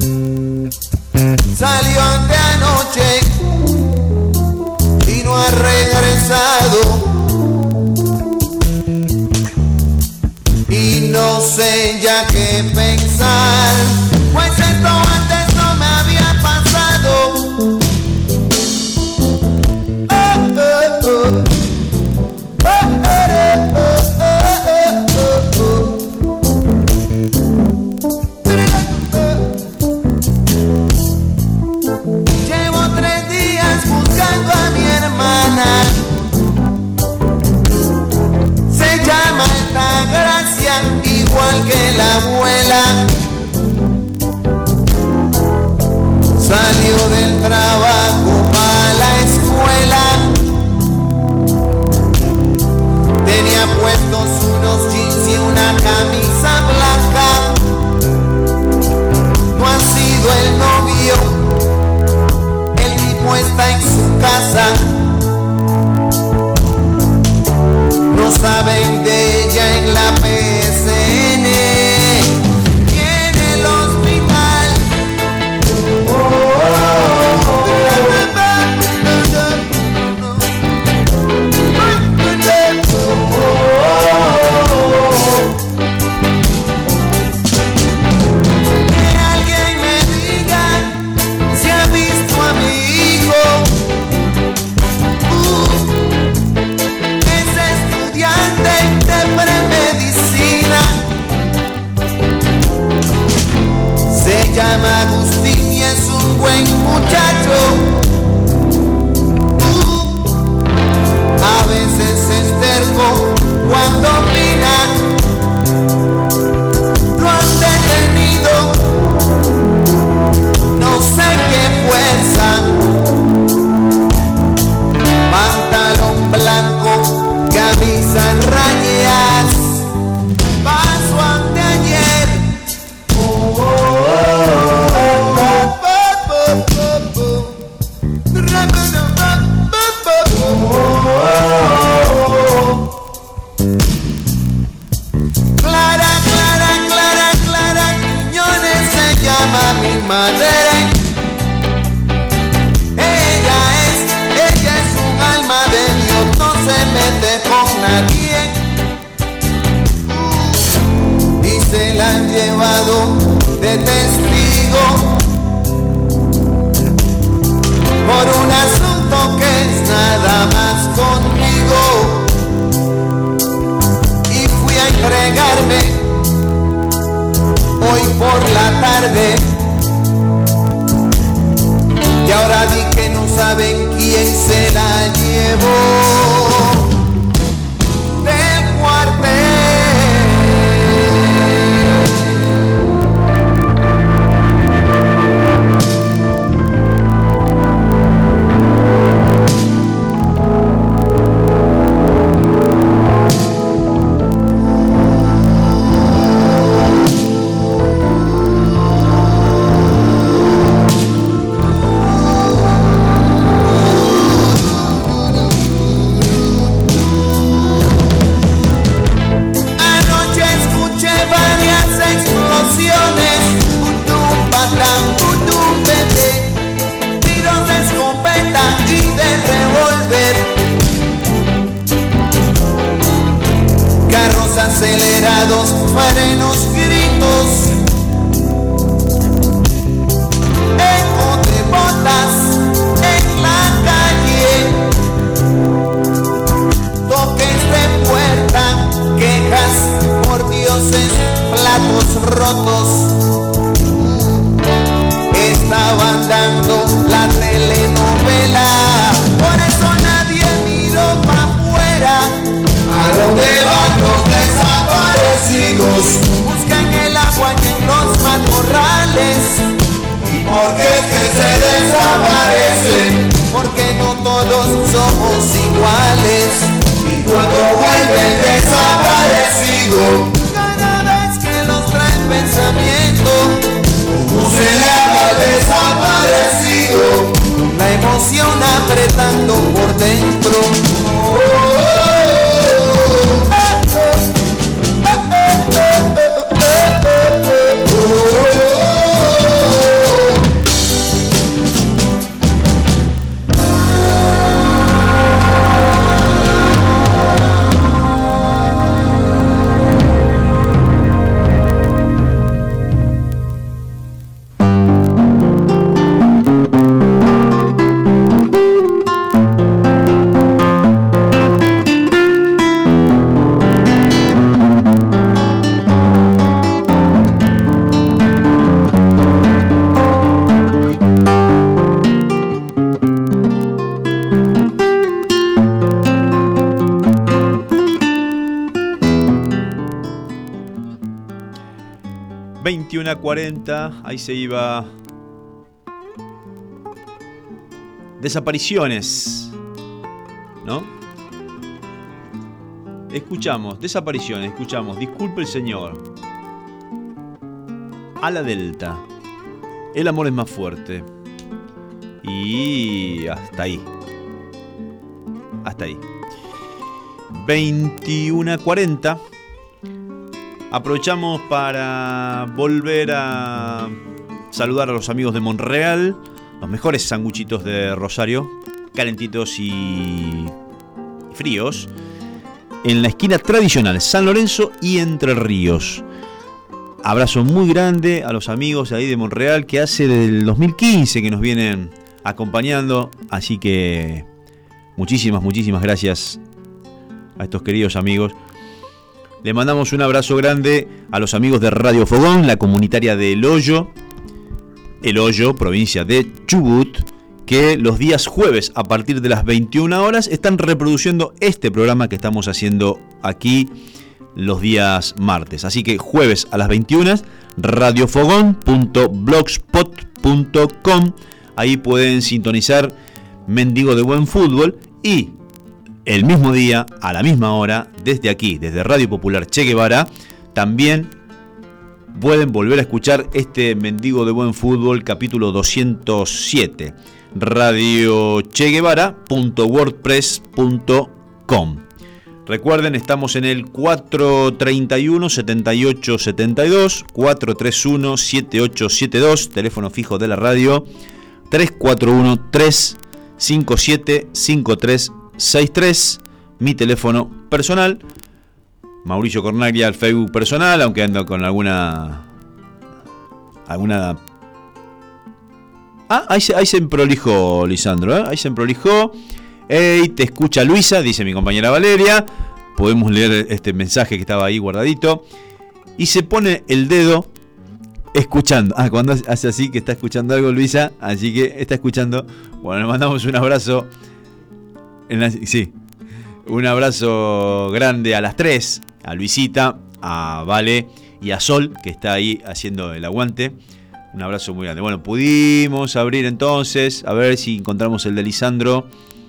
Salió anteanoche y no ha regresado. Y no sé ya qué pensar, pues esto antes no me había pasado. Llevo 3 días buscando a mi hermana. Se llama Altagracia, igual que la abuela. Salió del trabajo para la escuela. Tenía puestos unos jeans y una camisa blanca. No ha sido el novio, el tipo está en su casa. No saben de ella en la PSN, ni en el hospital. Que alguien me diga si ha visto a mi hijo. Es estudiante de premedicina. Se llama Agustín y es un buen muchacho. A veces es terco cuando opina. Lo han detenido, no sé qué fuerza. Pantalón blanco, camisa en rayas. Pasó anteayer. Clara, Clara, Clara, Clara Quiñones se llama mi madre. Ella es un alma de Dios, no se mete con nadie. Y se la han llevado de testigo tarde. Y ahora di que no saben quién se la llevó del cuartel. Acelerados, frenos, gritos, eco de botas en la calle, toques de puerta, quejas por dioses, platos rotos. Estaban dando la telenovela, por eso nadie miró para afuera. ¿A dónde van los desaparecidos? Buscan el agua en los matorrales. ¿Y por qué es que se desaparecen? Porque no todos somos iguales. Y cuando vuelven desaparecidos, cada vez que los traen pensamiento, ¿cómo se le habla al desaparecido? La emoción apretando por dentro. a 40, ahí se iba. Desapariciones, ¿no? Escuchamos, desapariciones, escuchamos, disculpe el señor. A la Delta, el amor es más fuerte. Y hasta ahí. Hasta ahí. 21:40. Aprovechamos para volver a saludar a los amigos de Monreal, los mejores sanguchitos de Rosario, calentitos y fríos, en la esquina tradicional, San Lorenzo y Entre Ríos. Abrazo muy grande a los amigos ahí de Monreal, que hace del 2015 que nos vienen acompañando, así que muchísimas gracias a estos queridos amigos. Le mandamos un abrazo grande a los amigos de Radio Fogón, la comunitaria de El Hoyo, provincia de Chubut, que los días jueves a partir de las 21 horas están reproduciendo este programa que estamos haciendo aquí los días martes. Así que jueves a las 21, radiofogón.blogspot.com, ahí pueden sintonizar Mendigo de Buen Fútbol, y el mismo día, a la misma hora, desde aquí, desde Radio Popular Che Guevara, también pueden volver a escuchar este Mendigo de Buen Fútbol, capítulo 207, radiocheguevara.wordpress.com. Recuerden, estamos en el 431-7872, 431-7872, teléfono fijo de la radio, 341-357-5363, mi teléfono personal. Mauricio Cornaglia, al Facebook personal, aunque ando con alguna... ahí se prolijó, Lisandro, ¿eh? Ahí se prolijó. Hey, te escucha Luisa, dice mi compañera Valeria. Podemos leer este mensaje que estaba ahí guardadito. Y se pone el dedo escuchando. Cuando hace así que está escuchando algo Luisa, así que está escuchando. Bueno, le mandamos un abrazo. Un abrazo grande a las 3, a Luisita, a Vale y a Sol, que está ahí haciendo el aguante. Un abrazo muy grande. Bueno, pudimos abrir entonces, a ver si encontramos el de Lisandro,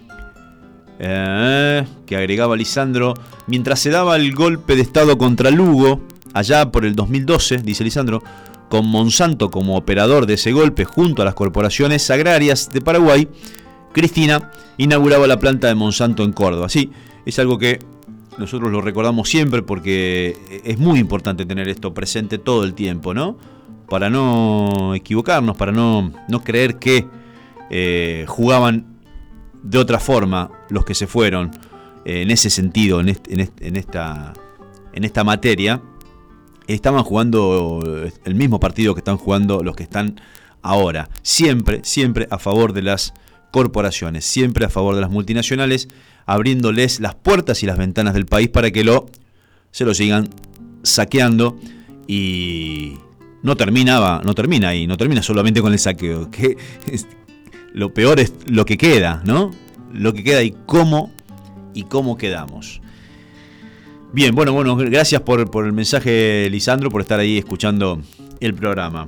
que agregaba Lisandro. Mientras se daba el golpe de estado contra Lugo, allá por el 2012, dice Lisandro, con Monsanto como operador de ese golpe junto a las corporaciones agrarias de Paraguay, Cristina inauguraba la planta de Monsanto en Córdoba. Sí, es algo que nosotros lo recordamos siempre porque es muy importante tener esto presente todo el tiempo, ¿no? Para no equivocarnos, para no creer que jugaban de otra forma los que se fueron en ese sentido, en esta materia. Estaban jugando el mismo partido que están jugando los que están ahora. Siempre a favor de las corporaciones, siempre a favor de las multinacionales, abriéndoles las puertas y las ventanas del país para que se lo sigan saqueando. Y no termina ahí, no termina solamente con el saqueo. Lo peor es lo que queda, ¿no? Lo que queda y cómo quedamos. Bien, bueno, gracias por el mensaje, Lisandro, por estar ahí escuchando el programa.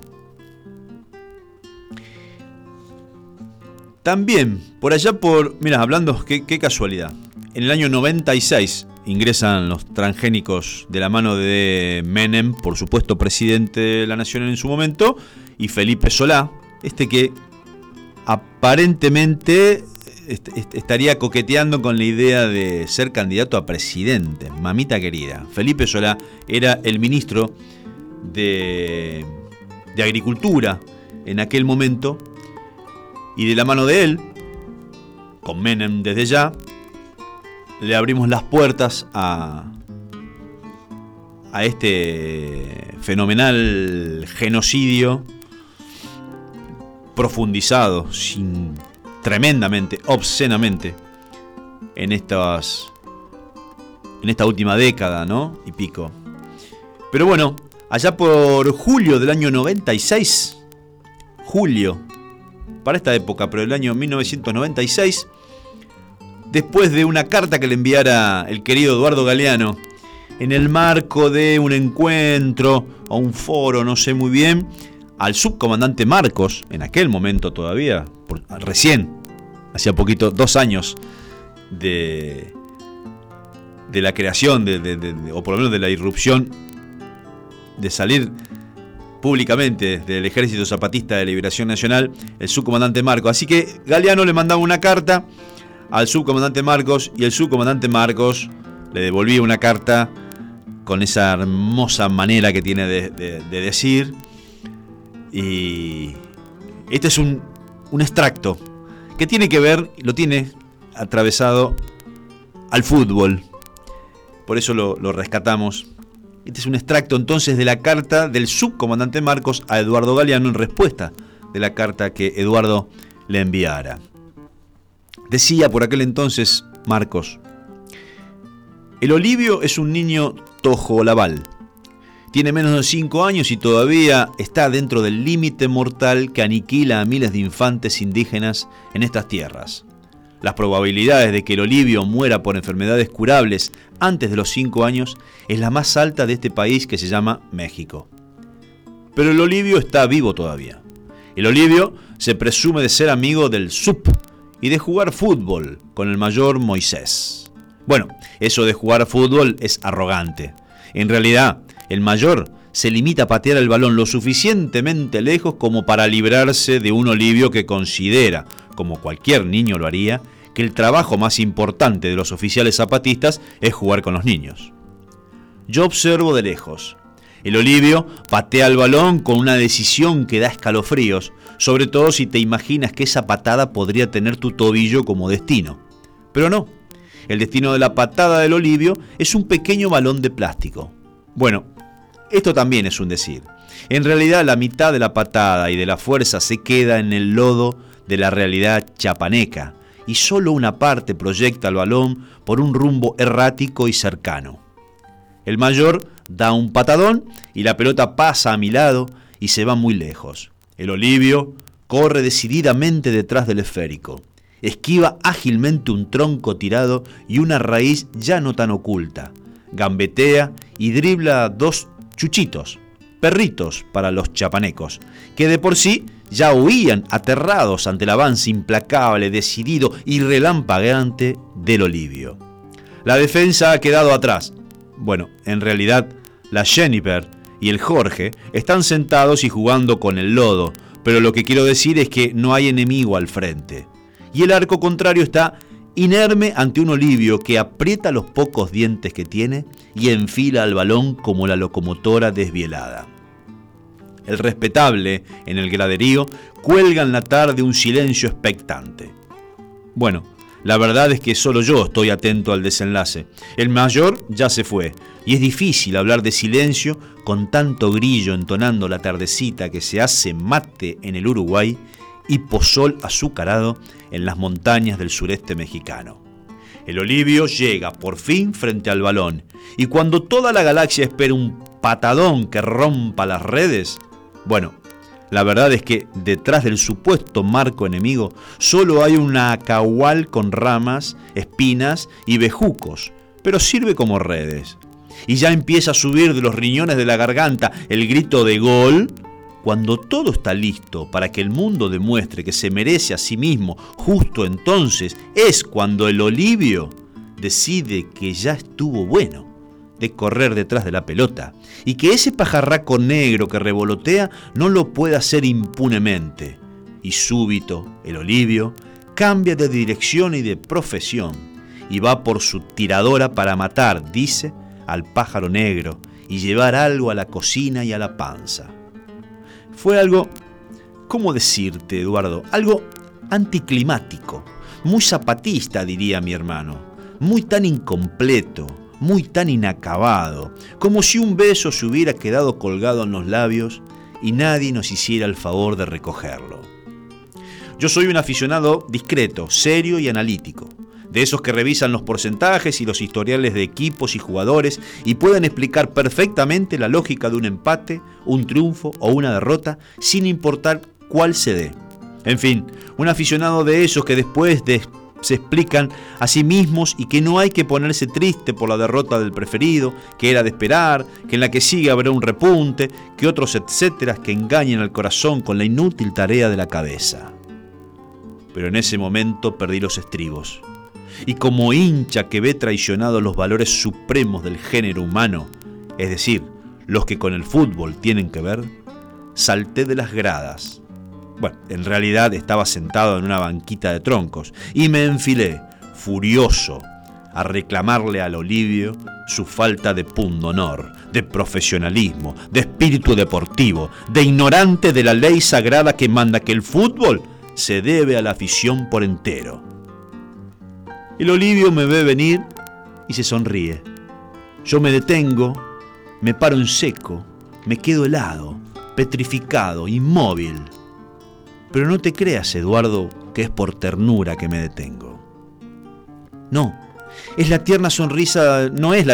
También, por allá mirá, hablando, qué casualidad. En el año 96 ingresan los transgénicos de la mano de Menem, por supuesto presidente de la nación en su momento, y Felipe Solá, que aparentemente estaría coqueteando con la idea de ser candidato a presidente. Mamita querida. Felipe Solá era el ministro de Agricultura en aquel momento, y de la mano de él, con Menem desde ya, le abrimos las puertas a este fenomenal genocidio profundizado tremendamente, obscenamente en esta última década, ¿no? Y pico. Pero bueno, allá por julio del año 96, para esta época, pero el año 1996, después de una carta que le enviara el querido Eduardo Galeano, en el marco de un encuentro o un foro, no sé muy bien, al subcomandante Marcos, en aquel momento todavía, recién, hacía poquito, 2 años de la creación, o por lo menos de la irrupción, de salir públicamente del Ejército Zapatista de Liberación Nacional, el subcomandante Marcos. Así que Galeano le mandaba una carta al subcomandante Marcos, y el subcomandante Marcos le devolvía una carta con esa hermosa manera que tiene de decir. Y este es un extracto que tiene que ver, lo tiene atravesado al fútbol. Por eso lo rescatamos. Este es un extracto entonces de la carta del subcomandante Marcos a Eduardo Galeano en respuesta de la carta que Eduardo le enviara. Decía por aquel entonces Marcos: el Olivio es un niño tojolabal. Tiene menos de 5 años y todavía está dentro del límite mortal que aniquila a miles de infantes indígenas en estas tierras. Las probabilidades de que el Olivio muera por enfermedades curables antes de los 5 años es la más alta de este país que se llama México. Pero el Olivio está vivo todavía. El Olivio se presume de ser amigo del SUP y de jugar fútbol con el mayor Moisés. Bueno, eso de jugar fútbol es arrogante. En realidad, el mayor se limita a patear el balón lo suficientemente lejos como para librarse de un Olivio que considera, como cualquier niño lo haría, que el trabajo más importante de los oficiales zapatistas es jugar con los niños. Yo observo de lejos. El Olivio patea el balón con una decisión que da escalofríos, sobre todo si te imaginas que esa patada podría tener tu tobillo como destino. Pero no, el destino de la patada del Olivio es un pequeño balón de plástico. Bueno, esto también es un decir. En realidad la mitad de la patada y de la fuerza se queda en el lodo de la realidad chapaneca, y solo una parte proyecta el balón por un rumbo errático y cercano. El mayor da un patadón y la pelota pasa a mi lado y se va muy lejos. El Olivio corre decididamente detrás del esférico. Esquiva ágilmente un tronco tirado y una raíz ya no tan oculta. Gambetea y dribla 2 chuchitos, perritos para los chapanecos, que de por sí ya huían aterrados ante el avance implacable, decidido y relampagueante del Olivio. La defensa ha quedado atrás. Bueno, en realidad, la Jennifer y el Jorge están sentados y jugando con el lodo, pero lo que quiero decir es que no hay enemigo al frente. Y el arco contrario está inerme ante un Olivio que aprieta los pocos dientes que tiene y enfila al balón como la locomotora desvielada. El respetable, en el graderío, cuelga en la tarde un silencio expectante. Bueno, la verdad es que solo yo estoy atento al desenlace. El mayor ya se fue, y es difícil hablar de silencio con tanto grillo entonando la tardecita que se hace mate en el Uruguay y pozol azucarado en las montañas del sureste mexicano. El Olivio llega por fin frente al balón, y cuando toda la galaxia espera un patadón que rompa las redes, bueno, la verdad es que detrás del supuesto marco enemigo solo hay una acahual con ramas, espinas y bejucos, pero sirve como redes. Y ya empieza a subir de los riñones de la garganta el grito de gol. Cuando todo está listo para que el mundo demuestre que se merece a sí mismo, justo entonces es cuando el Olivio decide que ya estuvo bueno de correr detrás de la pelota y que ese pajarraco negro que revolotea no lo puede hacer impunemente. Y súbito el Olivio cambia de dirección y de profesión y va por su tiradora para matar, dice, al pájaro negro y llevar algo a la cocina y a la panza. Fue algo, ¿cómo decirte, Eduardo? Algo anticlimático, muy zapatista, diría mi hermano, muy tan incompleto, muy tan inacabado, como si un beso se hubiera quedado colgado en los labios y nadie nos hiciera el favor de recogerlo. Yo soy un aficionado discreto, serio y analítico, de esos que revisan los porcentajes y los historiales de equipos y jugadores y pueden explicar perfectamente la lógica de un empate, un triunfo o una derrota, sin importar cuál se dé. En fin, un aficionado de esos que después se explican a sí mismos y que no hay que ponerse triste por la derrota del preferido, que era de esperar, que en la que sigue habrá un repunte, que otros etcéteras que engañan al corazón con la inútil tarea de la cabeza. Pero en ese momento perdí los estribos. Y como hincha que ve traicionados los valores supremos del género humano, es decir, los que con el fútbol tienen que ver, salté de las gradas. Bueno, en realidad estaba sentado en una banquita de troncos y me enfilé, furioso, a reclamarle al Olivio su falta de pundonor, de profesionalismo, de espíritu deportivo, de ignorante de la ley sagrada que manda que el fútbol se debe a la afición por entero. El Olivio me ve venir y se sonríe. Yo me detengo, me paro en seco, me quedo helado, petrificado, inmóvil. Pero no te creas, Eduardo, que es por ternura que me detengo. No, no es la tierna sonrisa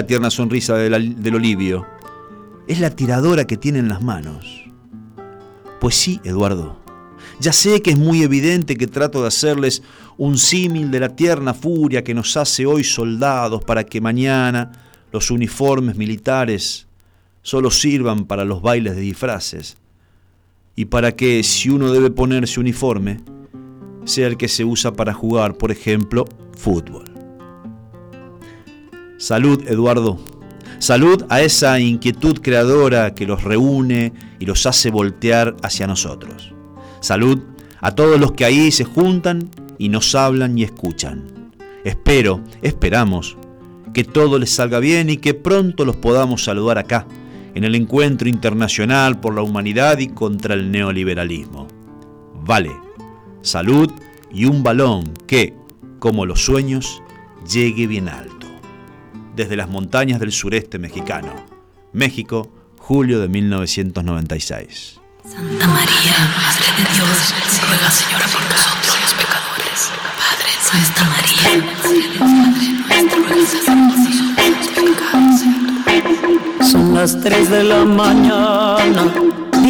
del Olivio, es la tiradora que tiene en las manos. Pues sí, Eduardo, ya sé que es muy evidente que trato de hacerles un símil de la tierna furia que nos hace hoy soldados para que mañana los uniformes militares solo sirvan para los bailes de disfraces y para que, si uno debe ponerse uniforme, sea el que se usa para jugar, por ejemplo, fútbol. Salud, Eduardo. Salud a esa inquietud creadora que los reúne y los hace voltear hacia nosotros. Salud a todos los que ahí se juntan y nos hablan y escuchan. Esperamos que todo les salga bien y que pronto los podamos saludar acá, en el encuentro internacional por la humanidad y contra el neoliberalismo. Vale, salud y un balón que, como los sueños, llegue bien alto. Desde las montañas del sureste mexicano, México, julio de 1996. Santa María, Madre de Dios, ruega, Señora, por nosotros los pecadores. Padre, Santa María, Madre nuestra, ruega por nosotros los pecados. Son las 3 de la mañana,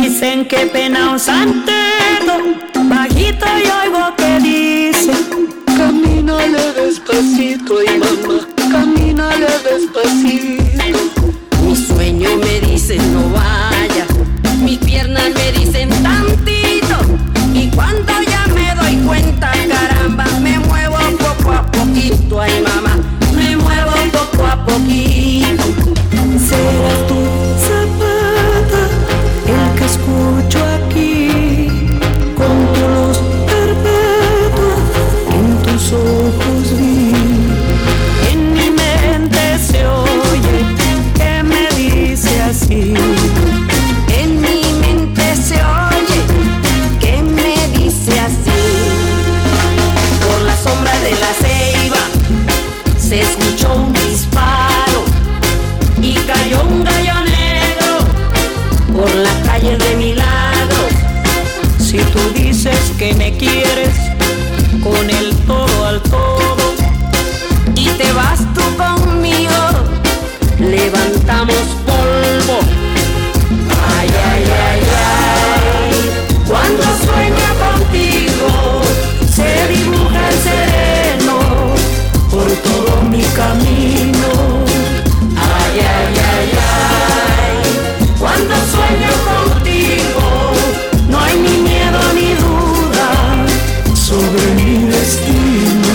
Dicen que pena un santero, bajito y oigo que dice: camínale despacito, ay mamá, camínale despacito. Mi sueño me dice no vaya, mis piernas me dicen tantito, y cuando ya me doy cuenta, caramba, me muevo poco a poquito, ay mamá, me muevo poco a poquito. Serás tú, Zapata, el que escucho aquí, con tu luz perpetua en tus ojos vi. En mi mente se oye que me dice así. En mi mente se oye que me dice así. Por la sombra de la ceiba se escuchó un disparo y cayó un gallo negro por la calle de Milagros. Si tú dices que me quieres con el todo al todo y te vas tú conmigo, levantamos polvo. Ay, ay, ay, ay, cuando sueño contigo se dibuja el sereno por todo mi camino. Ay, ay, ay, ay, cuando sueño contigo no hay ni miedo ni duda sobre mi destino.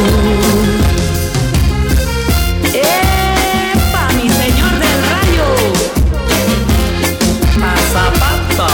¡Epa, mi señor del rayo! A Zapata.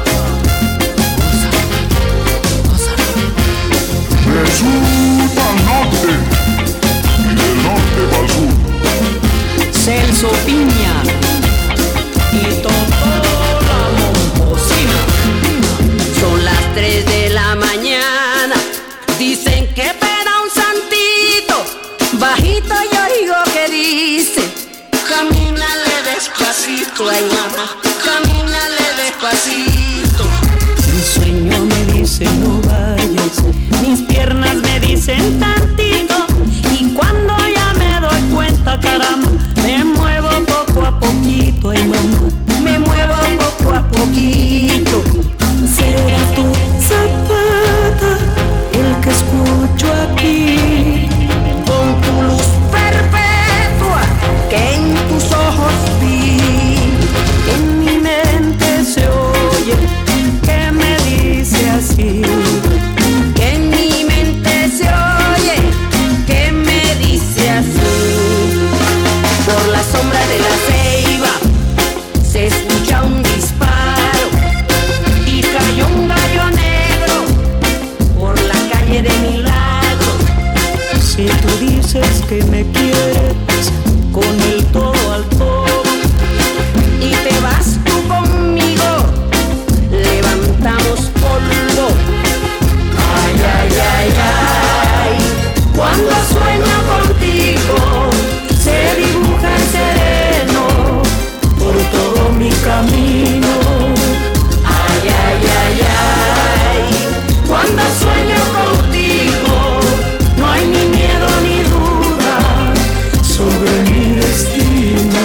Del sur al norte y del norte para el sur. Celso Piña y Totó la Momposina. Son las 3 de la mañana, dicen que peda un santito, bajito yo oigo que dice: camínale despacito, ay mamá, camínale despacito. Mi sueño me dice no vayas, mis piernas me dicen tantito, y cuando ya me doy cuenta, caramba, me muevo poco a poquito, ay mamá, me muevo poco a poquito. Serás tú, Zapata, el que escucho aquí, con tu luz perpetua que en tus ojos vi. En mi mente se oye que me dice así. Que en mi mente se oye que me dice así. Por la sombra de la ceiba se escucha un disparo y cayó un gallo negro por la calle de Milagros. Si tú dices que me quieres con el todo al todo y te vas tú conmigo, levantamos polvo. Ay, ay, ay, ay, cuando sueño contigo se dibuja el sereno por todo mi camino. Ay, ay, ay, ay, cuando sueño contigo no hay ni miedo ni duda sobre mi destino.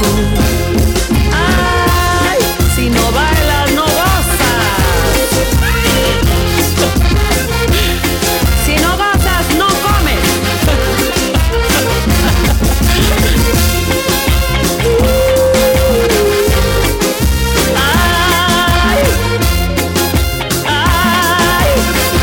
Ay, si no bailas no gozas, si no gozas no comes. Ay, ay.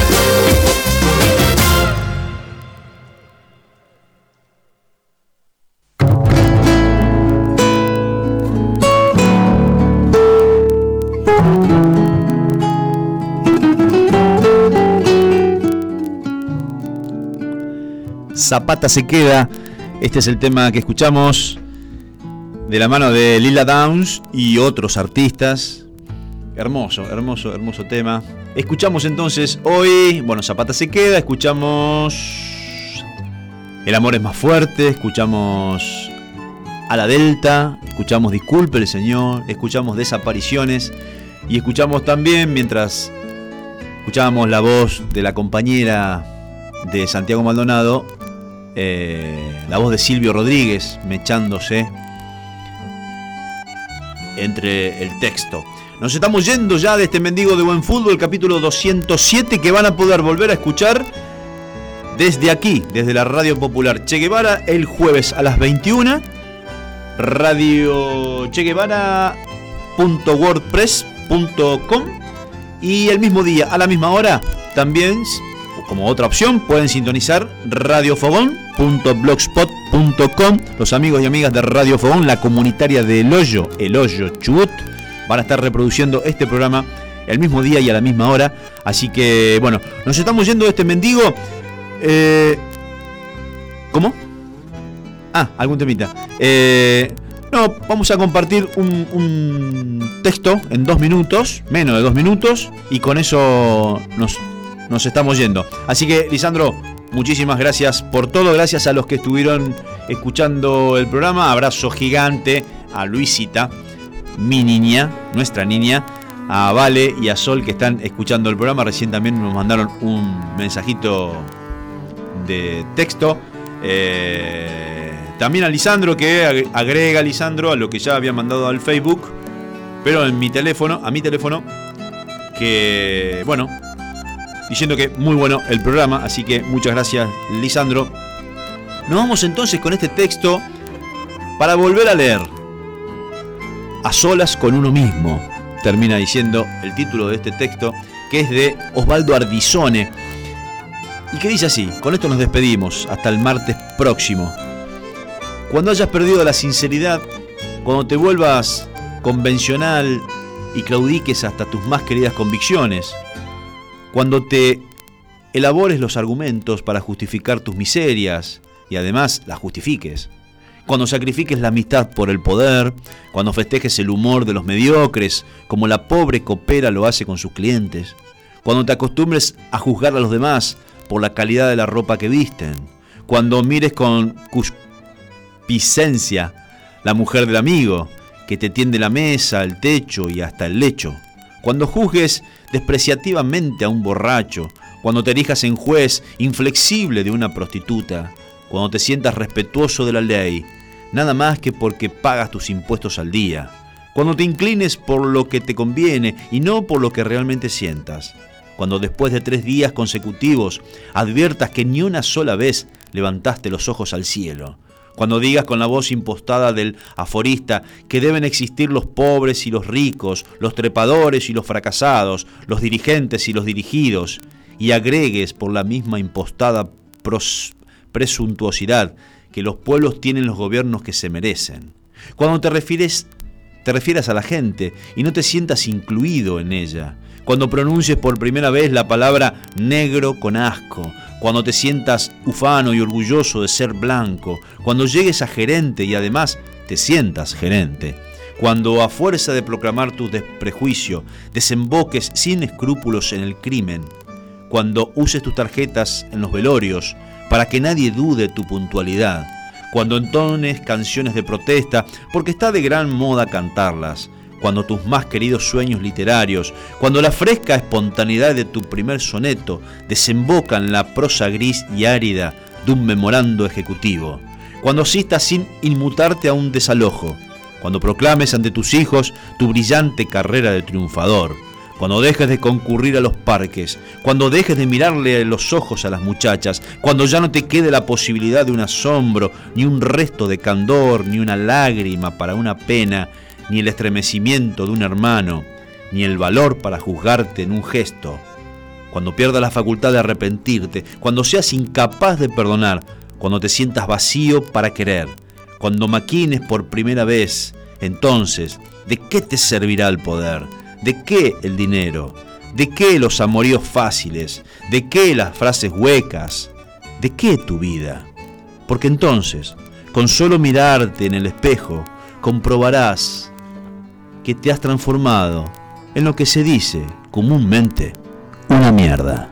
Zapata se queda. Este es el tema que escuchamos de la mano de Lila Downs y otros artistas. Hermoso, hermoso, hermoso tema. Escuchamos entonces hoy, bueno, Zapata se queda, escuchamos El amor es más fuerte, escuchamos A la Delta, escuchamos Disculpe el Señor, escuchamos Desapariciones y escuchamos también, mientras escuchábamos la voz de la compañera de Santiago Maldonado, la voz de Silvio Rodríguez, Mechándose. entre el texto. Nos estamos yendo ya de este Mendigo de Buen Fútbol, capítulo 207, que van a poder volver a escuchar desde aquí, desde la Radio Popular Che Guevara, el jueves a las 21, radiocheguevara.wordpress.com, y el mismo día, a la misma hora, también, como otra opción, pueden sintonizar radiofogón.blogspot.com. Los amigos y amigas de Radio Fogón, la comunitaria de El Hoyo Chubut, van a estar reproduciendo este programa el mismo día y a la misma hora. Así que, bueno, nos estamos yendo de este Mendigo. ¿Cómo? Algún temita. No, vamos a compartir un texto en 2 minutos, menos de 2 minutos, y con eso nos estamos yendo. Así que, Lisandro, muchísimas gracias por todo. Gracias a los que estuvieron escuchando el programa. Abrazo gigante a Luisita, mi niña, nuestra niña, a Vale y a Sol, que están escuchando el programa. Recién también nos mandaron un mensajito de texto. También a Lisandro, que agrega a Lisandro a lo que ya había mandado al Facebook, pero a mi teléfono, que, bueno, diciendo que muy bueno el programa. Así que muchas gracias, Lisandro. Nos vamos entonces con este texto para volver a leer. A solas con uno mismo, termina diciendo el título de este texto, que es de Osvaldo Ardizone, y que dice así. Con esto nos despedimos hasta el martes próximo. Cuando hayas perdido la sinceridad, cuando te vuelvas convencional y claudiques hasta tus más queridas convicciones, cuando te elabores los argumentos para justificar tus miserias y además las justifiques, cuando sacrifiques la amistad por el poder, cuando festejes el humor de los mediocres, como la pobre copera lo hace con sus clientes, cuando te acostumbres a juzgar a los demás por la calidad de la ropa que visten, cuando mires con concupiscencia la mujer del amigo que te tiende la mesa, el techo y hasta el lecho, cuando juzgues despreciativamente a un borracho, cuando te erijas en juez inflexible de una prostituta, cuando te sientas respetuoso de la ley, nada más que porque pagas tus impuestos al día, cuando te inclines por lo que te conviene y no por lo que realmente sientas, cuando después de 3 días consecutivos adviertas que ni una sola vez levantaste los ojos al cielo, cuando digas con la voz impostada del aforista que deben existir los pobres y los ricos, los trepadores y los fracasados, los dirigentes y los dirigidos, y agregues por la misma impostada presuntuosidad que los pueblos tienen los gobiernos que se merecen. Cuando te refieras a la gente y no te sientas incluido en ella. Cuando pronuncies por primera vez la palabra negro con asco. Cuando te sientas ufano y orgulloso de ser blanco. Cuando llegues a gerente y además te sientas gerente. Cuando a fuerza de proclamar tu desprejuicio desemboques sin escrúpulos en el crimen. Cuando uses tus tarjetas en los velorios para que nadie dude tu puntualidad, cuando entones canciones de protesta, porque está de gran moda cantarlas, cuando tus más queridos sueños literarios, cuando la fresca espontaneidad de tu primer soneto desemboca en la prosa gris y árida de un memorando ejecutivo, cuando asistas sin inmutarte a un desalojo, cuando proclames ante tus hijos tu brillante carrera de triunfador, cuando dejes de concurrir a los parques, cuando dejes de mirarle los ojos a las muchachas, cuando ya no te quede la posibilidad de un asombro, ni un resto de candor, ni una lágrima para una pena, ni el estremecimiento de un hermano, ni el valor para juzgarte en un gesto, cuando pierdas la facultad de arrepentirte, cuando seas incapaz de perdonar, cuando te sientas vacío para querer, cuando maquines por primera vez, entonces, ¿de qué te servirá el poder? ¿De qué el dinero? ¿De qué los amoríos fáciles? ¿De qué las frases huecas? ¿De qué tu vida? Porque entonces, con solo mirarte en el espejo, comprobarás que te has transformado en lo que se dice comúnmente una mierda.